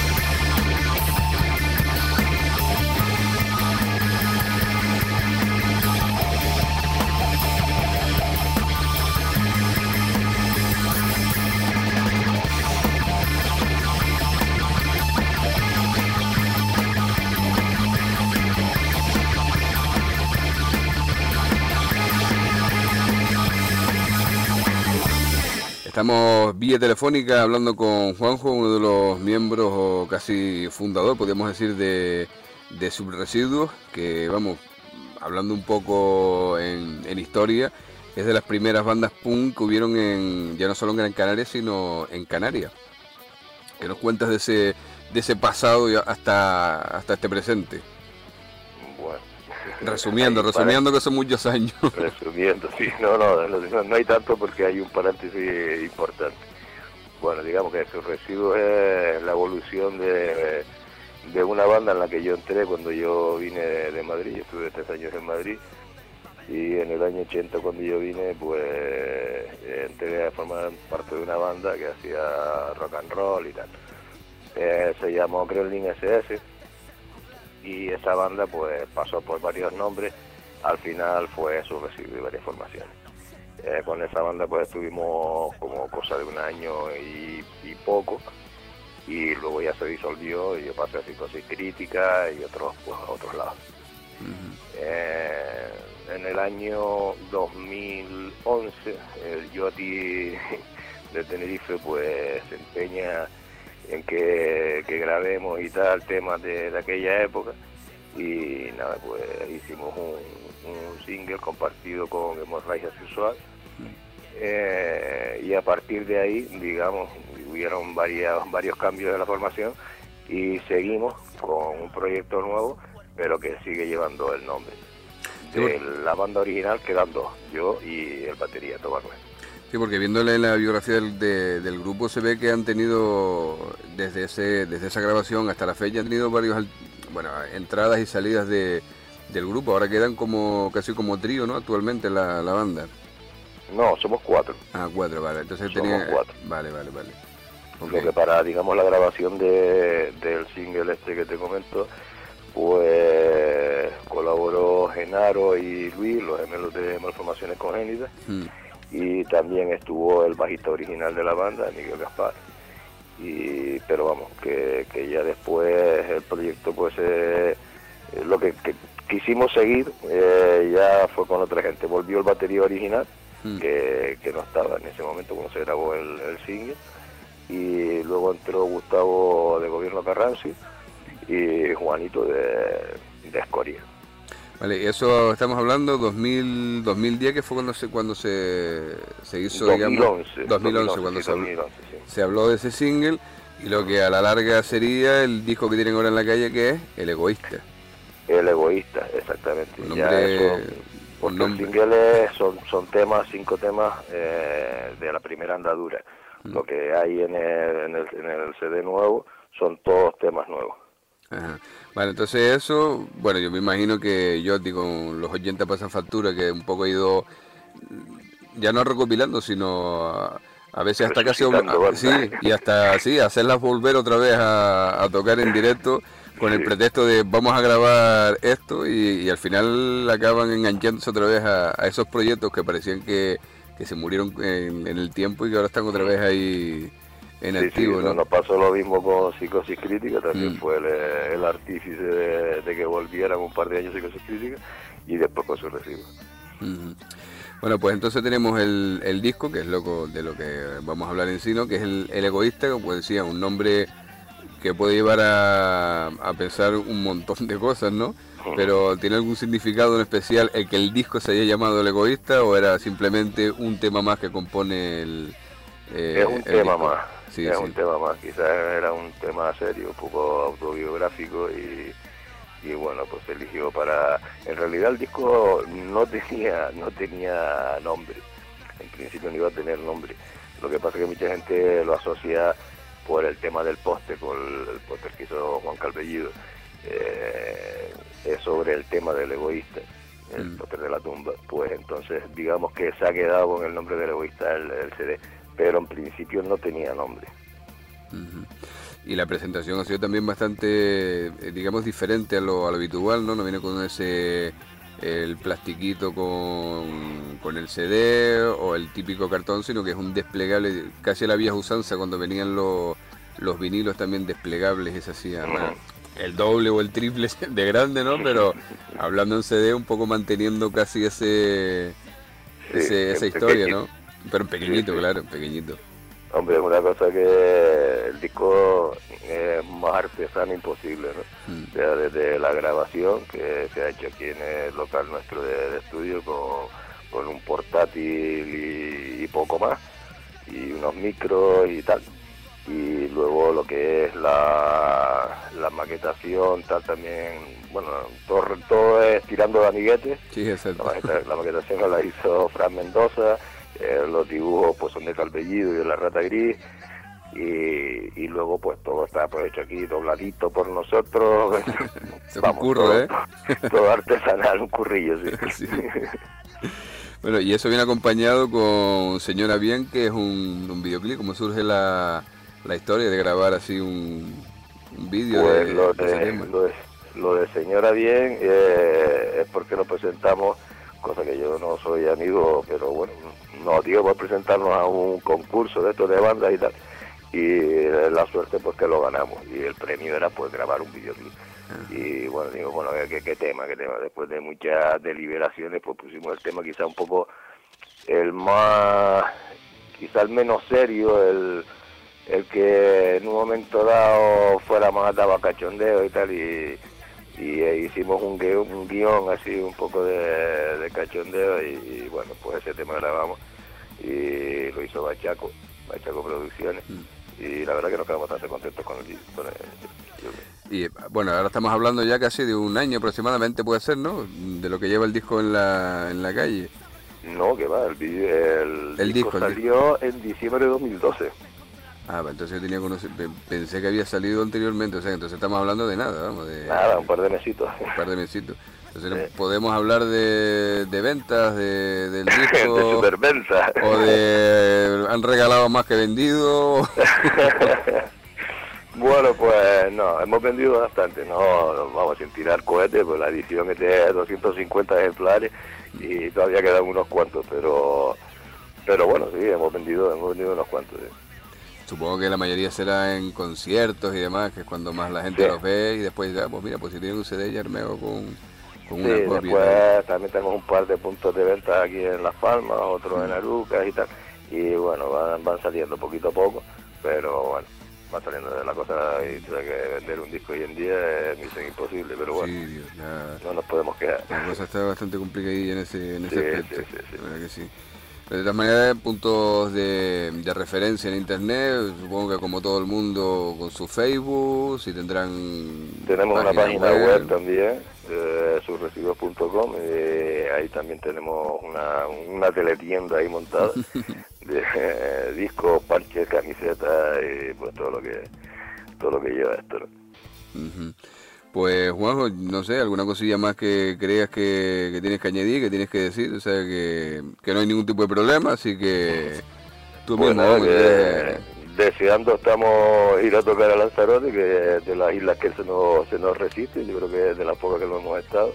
Estamos vía telefónica hablando con Juanjo, uno de los miembros o casi fundador, podríamos decir, de Subresiduos, que vamos, hablando un poco en historia, es de las primeras bandas punk que hubieron ya no solo en Gran Canaria, sino en Canarias. ¿Qué nos cuentas de ese pasado y hasta este presente? Bueno. Resumiendo que son muchos años. Resumiendo, sí, no hay tanto porque hay un paréntesis importante. Bueno, digamos que Sus Residuos es la evolución de una banda en la que yo entré cuando yo vine de Madrid. Yo estuve 3 años en Madrid y en el año 80 cuando yo vine, pues entré a formar parte de una banda que hacía rock and roll y tal. Se llamó Kremlin SS. Y esa banda pues pasó por varios nombres, al final fue Sus Residuos y varias formaciones. Con esa banda pues estuvimos como cosa de 1 año y poco, y luego ya se disolvió y yo pasé a Psicosis Crítica y otros pues a otros lados. En el año 2011 el Yoti de Tenerife pues se empeña en que grabemos y tal, temas de aquella época. Y nada, pues hicimos un single compartido con Hemorragia Sexual. Y a partir de ahí, digamos, hubieron varios cambios de la formación y seguimos con un proyecto nuevo, pero que sigue llevando el nombre. De la banda original quedan dos, yo y el batería Tomás Nuez. Sí, porque viéndole la biografía del grupo se ve que han tenido, desde esa grabación hasta la fecha, han tenido varios, entradas y salidas del grupo. Ahora quedan casi como trío, ¿no? Actualmente la banda. No, somos 4. Ah, 4, vale. Entonces somos 4. Vale. Okay. Lo que para, digamos, la grabación del single este que te comento, pues colaboró Genaro y Luis, los gemelos de Malformaciones Congénitas, y también estuvo el bajista original de la banda, Miguel Gaspar. Pero vamos, que ya después el proyecto, pues lo que quisimos seguir ya fue con otra gente. Volvió el batería original, que no estaba en ese momento cuando se grabó el single, y luego entró Gustavo de Gobierno Carranci y Juanito de Escoria. Vale, y eso estamos hablando 2010, que fue cuando se hizo, 2011, 2011 cuando sí, 2011, sí. Se habló de ese single, y lo que a la larga sería el disco que tienen ahora en la calle, que es El Egoísta. El Egoísta, exactamente. Porque los singles son 5 temas de la primera andadura. Lo que hay en el CD nuevo son todos temas nuevos. Ajá. Vale, entonces eso, bueno, yo me imagino que yo con los 80 pasan factura, que un poco he ido, ya no recopilando, sino a veces hasta casi, y hasta hacerlas volver otra vez a tocar en directo, con el pretexto de vamos a grabar esto, y al final acaban enganchándose otra vez a esos proyectos que parecían que se murieron en el tiempo y que ahora están otra vez ahí en activo, ¿no? Nos pasó lo mismo con Psicosis Crítica, también fue el artífice de que volvieran un par de años Psicosis Crítica, y después con su recibo. Bueno, pues entonces tenemos el disco, que es de lo que vamos a hablar en sí, ¿no? Que es el Egoísta, como decía, un nombre que puede llevar a pensar un montón de cosas, ¿no? Pero ¿tiene algún significado en especial el que el disco se haya llamado El Egoísta, o era simplemente un tema más que compone es un tema disco? más, un tema más, quizás era un tema serio, un poco autobiográfico, y bueno, pues se eligió para... En realidad el disco no tenía nombre, en principio no iba a tener nombre. Lo que pasa es que mucha gente lo asocia por el tema del póster, con el póster que hizo Juan Calvellido, es sobre el tema del egoísta, el póster de la tumba. Pues entonces digamos que se ha quedado con el nombre del Egoísta el CD, pero en principio no tenía nombre. Y la presentación ha sido también bastante, digamos, diferente a lo habitual, ¿no? No viene con el plastiquito con el CD o el típico cartón, sino que es un desplegable, casi a la vieja usanza, cuando venían los vinilos también desplegables, es así, el doble o el triple de grande, ¿no? Pero hablando en CD, un poco manteniendo casi esa historia, ¿no? Pero en pequeñito, claro, en pequeñito. Hombre, es una cosa que el disco es más artesano imposible, ¿no? O sea, desde la grabación, que se ha hecho aquí en el local nuestro de estudio, con un portátil y poco más, y unos micros y tal. Y luego lo que es la maquetación, tal, también, bueno, todo es tirando de amiguetes. Sí, exacto. La maquetación la hizo Fran Mendoza. Los dibujos pues son de Calvellido y de La Rata Gris, y luego pues todo está pues hecho aquí dobladito por nosotros. Vamos, un curro, todo artesanal, un currillo, sí. Bueno, y eso viene acompañado con Señora Bien, que es un videoclip. ¿Cómo surge la historia de grabar así un vídeo? Pues lo de Señora Bien es porque lo presentamos, cosa que yo no soy amigo, pero bueno, nos dio por presentarnos a un concurso de estos de bandas y tal, y la suerte pues que lo ganamos, y el premio era pues grabar un videoclip. Y bueno, digo, bueno, ¿qué tema? Después de muchas deliberaciones pues pusimos el tema quizá un poco quizá el menos serio, el que en un momento dado fuéramos a tabacachondeo y tal, y hicimos un guión así, un poco de cachondeo, y bueno, pues ese tema grabamos, y lo hizo Bachaco Producciones, y la verdad que nos quedamos bastante contentos con el Y bueno, ahora estamos hablando ya casi de un año aproximadamente, puede ser, ¿no? De lo que lleva el disco en la calle. No, que va, el disco salió en diciembre de 2012. Ah, pues entonces yo pensé que había salido anteriormente, o sea, entonces estamos hablando de nada, vamos, nada, un par de mesitos. Entonces podemos hablar de ventas del disco. De superventas. O de han regalado más que vendido. Bueno, pues no, hemos vendido bastante, no vamos sin tirar cohetes, pues la edición es de 250 ejemplares y todavía quedan unos cuantos, pero bueno, sí, hemos vendido unos cuantos. Sí. Supongo que la mayoría será en conciertos y demás, que es cuando más la gente los ve, y después ya, pues mira, pues si tienen un CD ya armeo con una copia. Después también tenemos un par de puntos de venta aquí en Las Palmas, otros en Arucas y tal, y bueno, van saliendo poquito a poco, pero bueno, va saliendo de la cosa, y tú sabes que vender un disco hoy en día es misión imposible, pero bueno, sí, Dios, no nos podemos quejar. La cosa está bastante complicadilla en ese aspecto, sí. La verdad que sí. Pero de todas maneras, puntos de referencia en internet, supongo que como todo el mundo con su Facebook, si tendrán... Tenemos una página web también, subresiduos.com, ahí también tenemos una teletienda ahí montada, de discos, parches, camisetas y pues todo lo que lleva esto, ¿no? Uh-huh. Pues Juanjo, no sé, alguna cosilla más que creas que tienes que añadir, que tienes que decir, o sea que no hay ningún tipo de problema, así que tú mismo... Deseando estamos ir a tocar a Lanzarote, que de las islas que se nos resiste, yo creo que es de las pocas que lo hemos estado,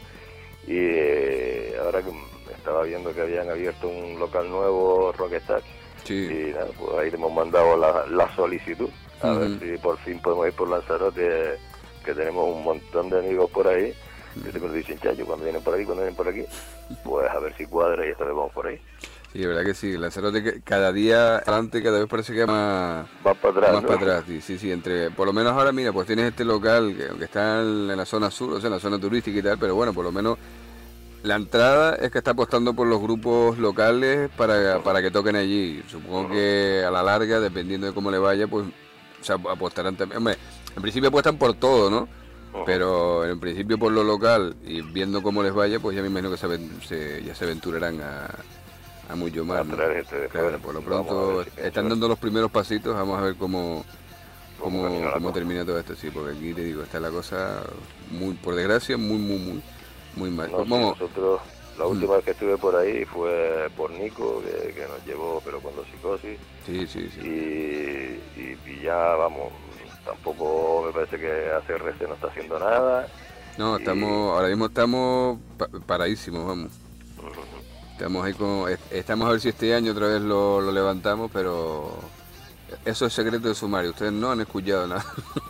y ahora que estaba viendo que habían abierto un local nuevo, Rockstar, y nada, pues ahí hemos mandado la solicitud, a ver si por fin podemos ir por Lanzarote, que tenemos un montón de amigos por ahí, que nos dicen, chacho, cuando vienen por aquí, pues a ver si cuadra y esta vez vamos por ahí. Sí, verdad que sí, Lanzarote cada día adelante, cada vez parece que va más para atrás, más para atrás, sí, por lo menos ahora, mira, pues tienes este local, que aunque está en la zona sur, o sea, en la zona turística y tal, pero bueno, por lo menos la entrada es que está apostando por los grupos locales para que toquen allí. Supongo que a la larga, dependiendo de cómo le vaya, pues o sea, apostarán también. Hombre, en principio apuestan por todo, ¿no? Pero en principio por lo local y viendo cómo les vaya, pues ya me imagino que ya se aventurarán a mucho más, ¿no? Claro, por lo pronto están dando los primeros pasitos, vamos a ver cómo termina todo esto, sí, porque aquí te digo, está la cosa muy, por desgracia, muy mal. No, nosotros, la última vez que estuve por ahí fue por Nico, que nos llevó, pero con psicosis. Sí. Y ya, vamos, tampoco me parece que ACRC no está haciendo nada. No, ahora mismo estamos paradísimos, vamos. Estamos ahí estamos a ver si este año otra vez lo levantamos, pero eso es secreto de sumario, ustedes no han escuchado nada.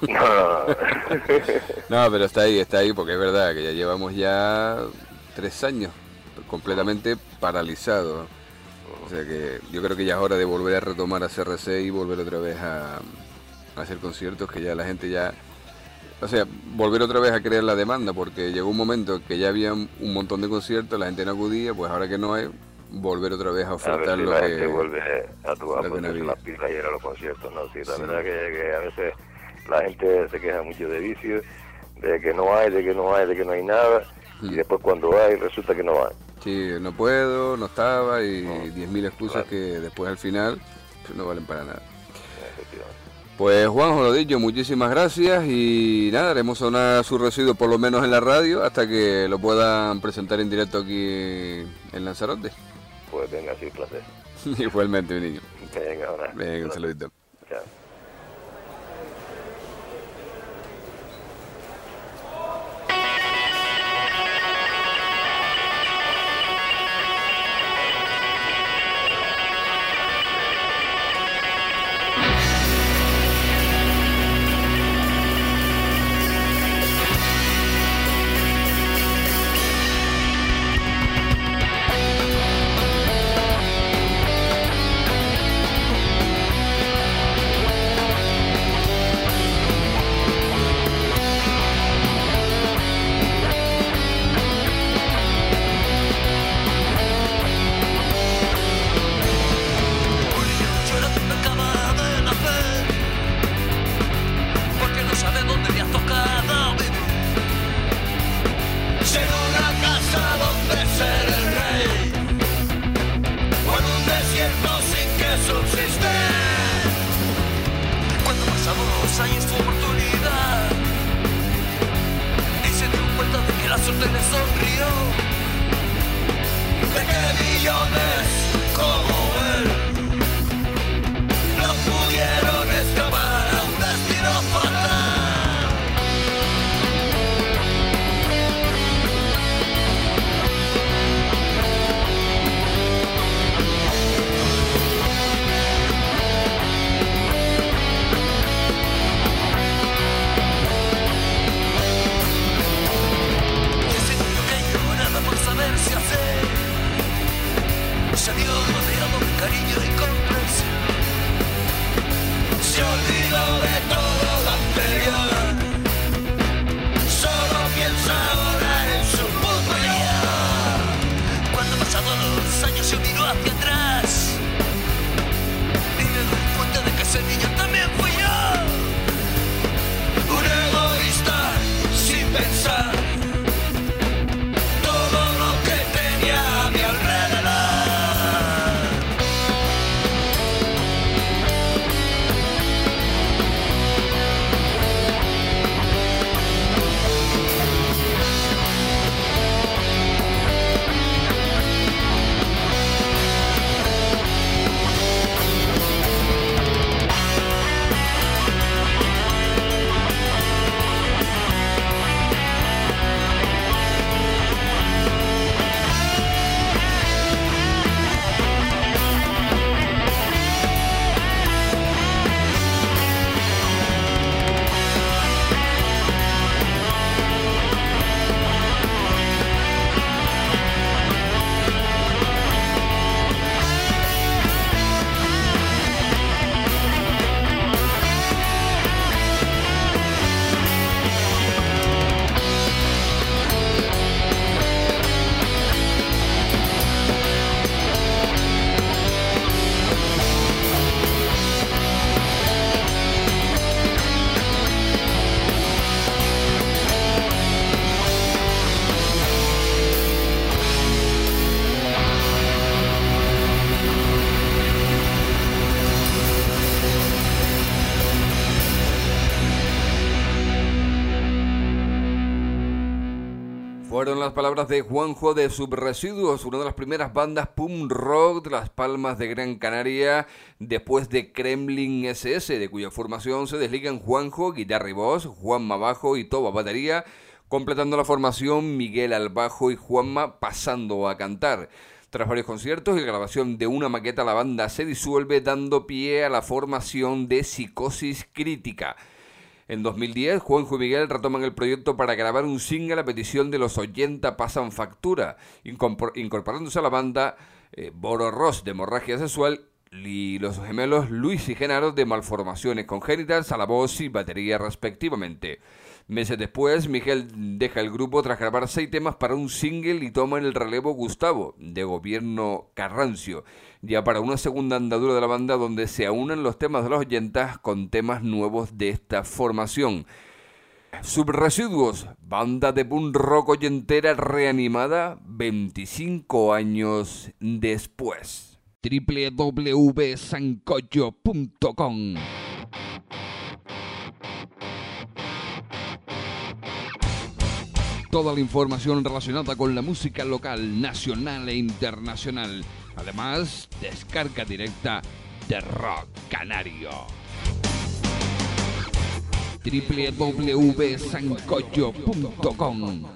No, pero está ahí, porque es verdad que ya llevamos 3 años completamente paralizados. O sea que yo creo que ya es hora de volver a retomar a CRC y volver otra vez a hacer conciertos, que ya la gente o sea, volver otra vez a crear la demanda, porque llegó un momento que ya había un montón de conciertos, la gente no acudía, pues ahora que no hay, volver otra vez a ofertar lo que... La gente vuelve a ponerse las pilas y ir a los conciertos, ¿no? Sí, la verdad que a veces la gente se queja mucho de vicios, de que no hay nada, y después cuando hay resulta que no hay. Sí, no puedo, no estaba, y 10.000 excusas que después al final pues, no valen para nada. Pues Juanjo, lo dicho, muchísimas gracias y nada, haremos sonar su residuo por lo menos en la radio hasta que lo puedan presentar en directo aquí en Lanzarote. Pues venga, sí, un placer. Igualmente, mi niño. Venga, ahora. Venga, un saludito. Chao. 2 años tu oportunidad y se dio cuenta de que la suerte le sonrió, de que millones como él no pudieron escapar a un destino fatal. Se hace, salió rodeado de cariño y comprensión, se olvidó de todo lo anterior, solo piensa ahora en su puto yo. Cuando pasados los años se miró hacia atrás y me doy cuenta de que ese niño también fui yo, un egoísta sin pensar. Fueron las palabras de Juanjo de Subresiduos, una de las primeras bandas punk rock de Las Palmas de Gran Canaria, después de Kremlin SS, de cuya formación se desligan Juanjo, guitarra y voz, Juanma bajo y Toba batería, completando la formación Miguel al bajo y Juanma pasando a cantar. Tras varios conciertos y la grabación de una maqueta, la banda se disuelve, dando pie a la formación de Psicosis Crítica. En 2010, Juanjo y Miguel retoman el proyecto para grabar un single a petición de los 80 Pasan Factura, incorporándose a la banda Boro Ross de Hemorragia Sexual y los gemelos Luis y Genaro de Malformaciones Congénitas a la voz y batería respectivamente. Meses después, Miguel deja el grupo tras grabar 6 temas para un single y toma el relevo Gustavo, de Gobierno Carrancio, ya para una segunda andadura de la banda donde se aunan los temas de los 80 con temas nuevos de esta formación. Subresiduos, banda de punk rock oyentera reanimada 25 años después. www.sancocho.com. Toda la información relacionada con la música local, nacional e internacional. Además, descarga directa de Rock Canario. www.sancocho.com.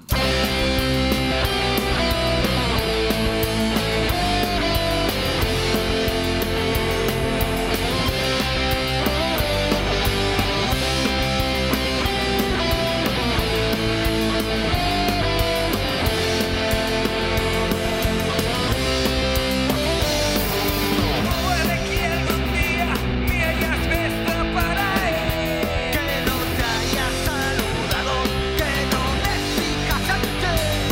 Que no te haya saludado, que no me explicaste.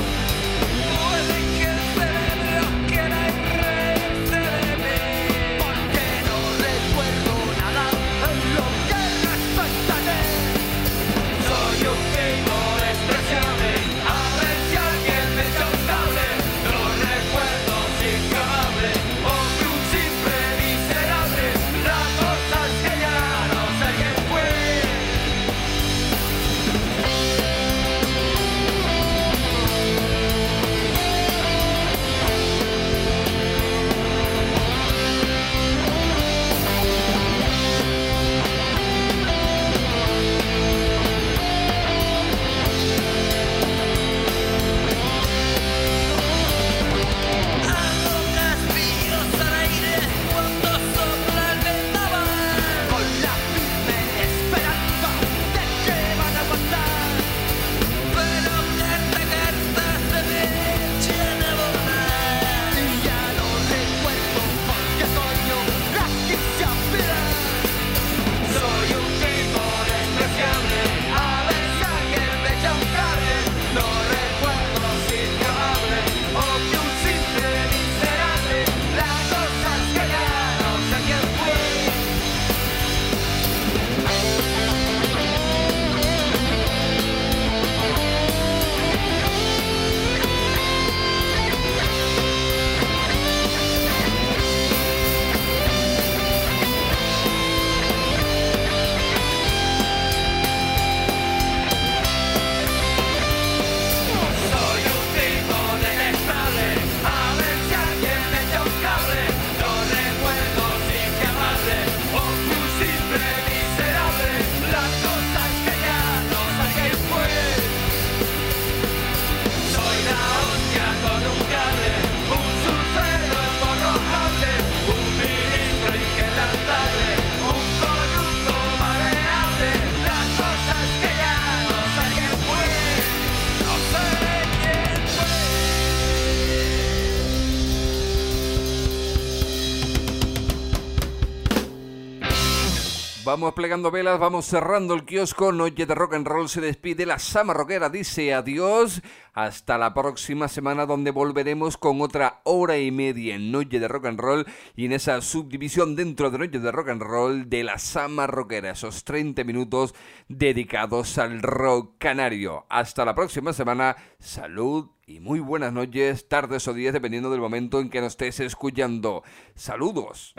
Vamos plegando velas, vamos cerrando el kiosco. Noche de Rock and Roll se despide. La Sama Rockera dice adiós. Hasta la próxima semana, donde volveremos con otra hora y media en Noche de Rock and Roll y en esa subdivisión dentro de Noche de Rock and Roll de la Sama Rockera, esos 30 minutos dedicados al rock canario. Hasta la próxima semana, salud y muy buenas noches, tardes o días, dependiendo del momento en que nos estés escuchando. Saludos.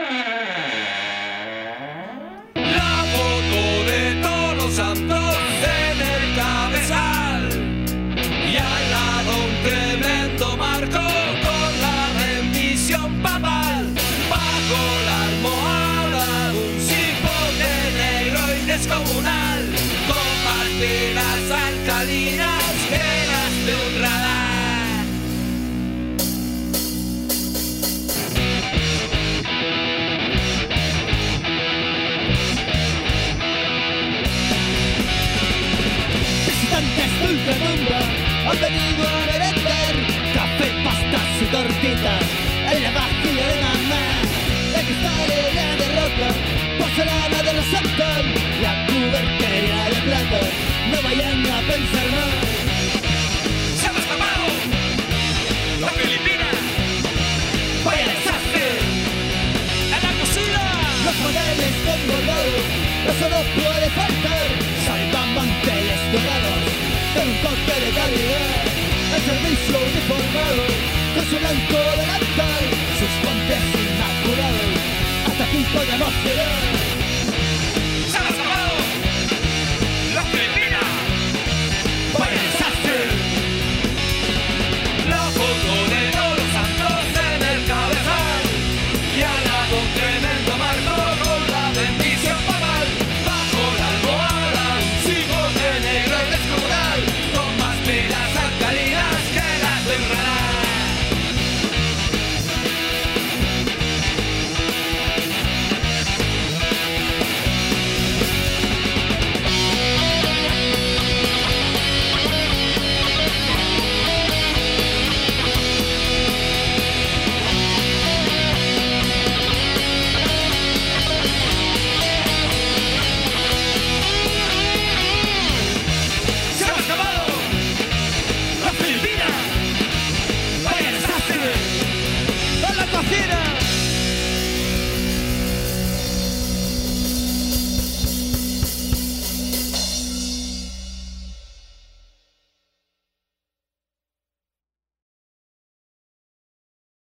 La foto de todos los santos en el cabezal y al lado un tremendo marco con la bendición papal. Bajo la almohada un cipote negro y descomunal con partidas alcalinas llenas de un radar. Dulce mundo, han venido a merendar café, pastas y tortitas en la vajilla de mamá. La cristalera de roca, porcelana de los santos, la cubertería de plata, no vayan a pensar más. ¡Se han escapado! ¡La Filipina! ¡Vaya desastre! ¡En la cocina! Los modelos con bordados, eso no puede faltar. Salvamanteles dorados con un toque de calidad, el servicio uniformado con su blanco delantal, sus guantes inmaculados, hasta aquí podemos llegar.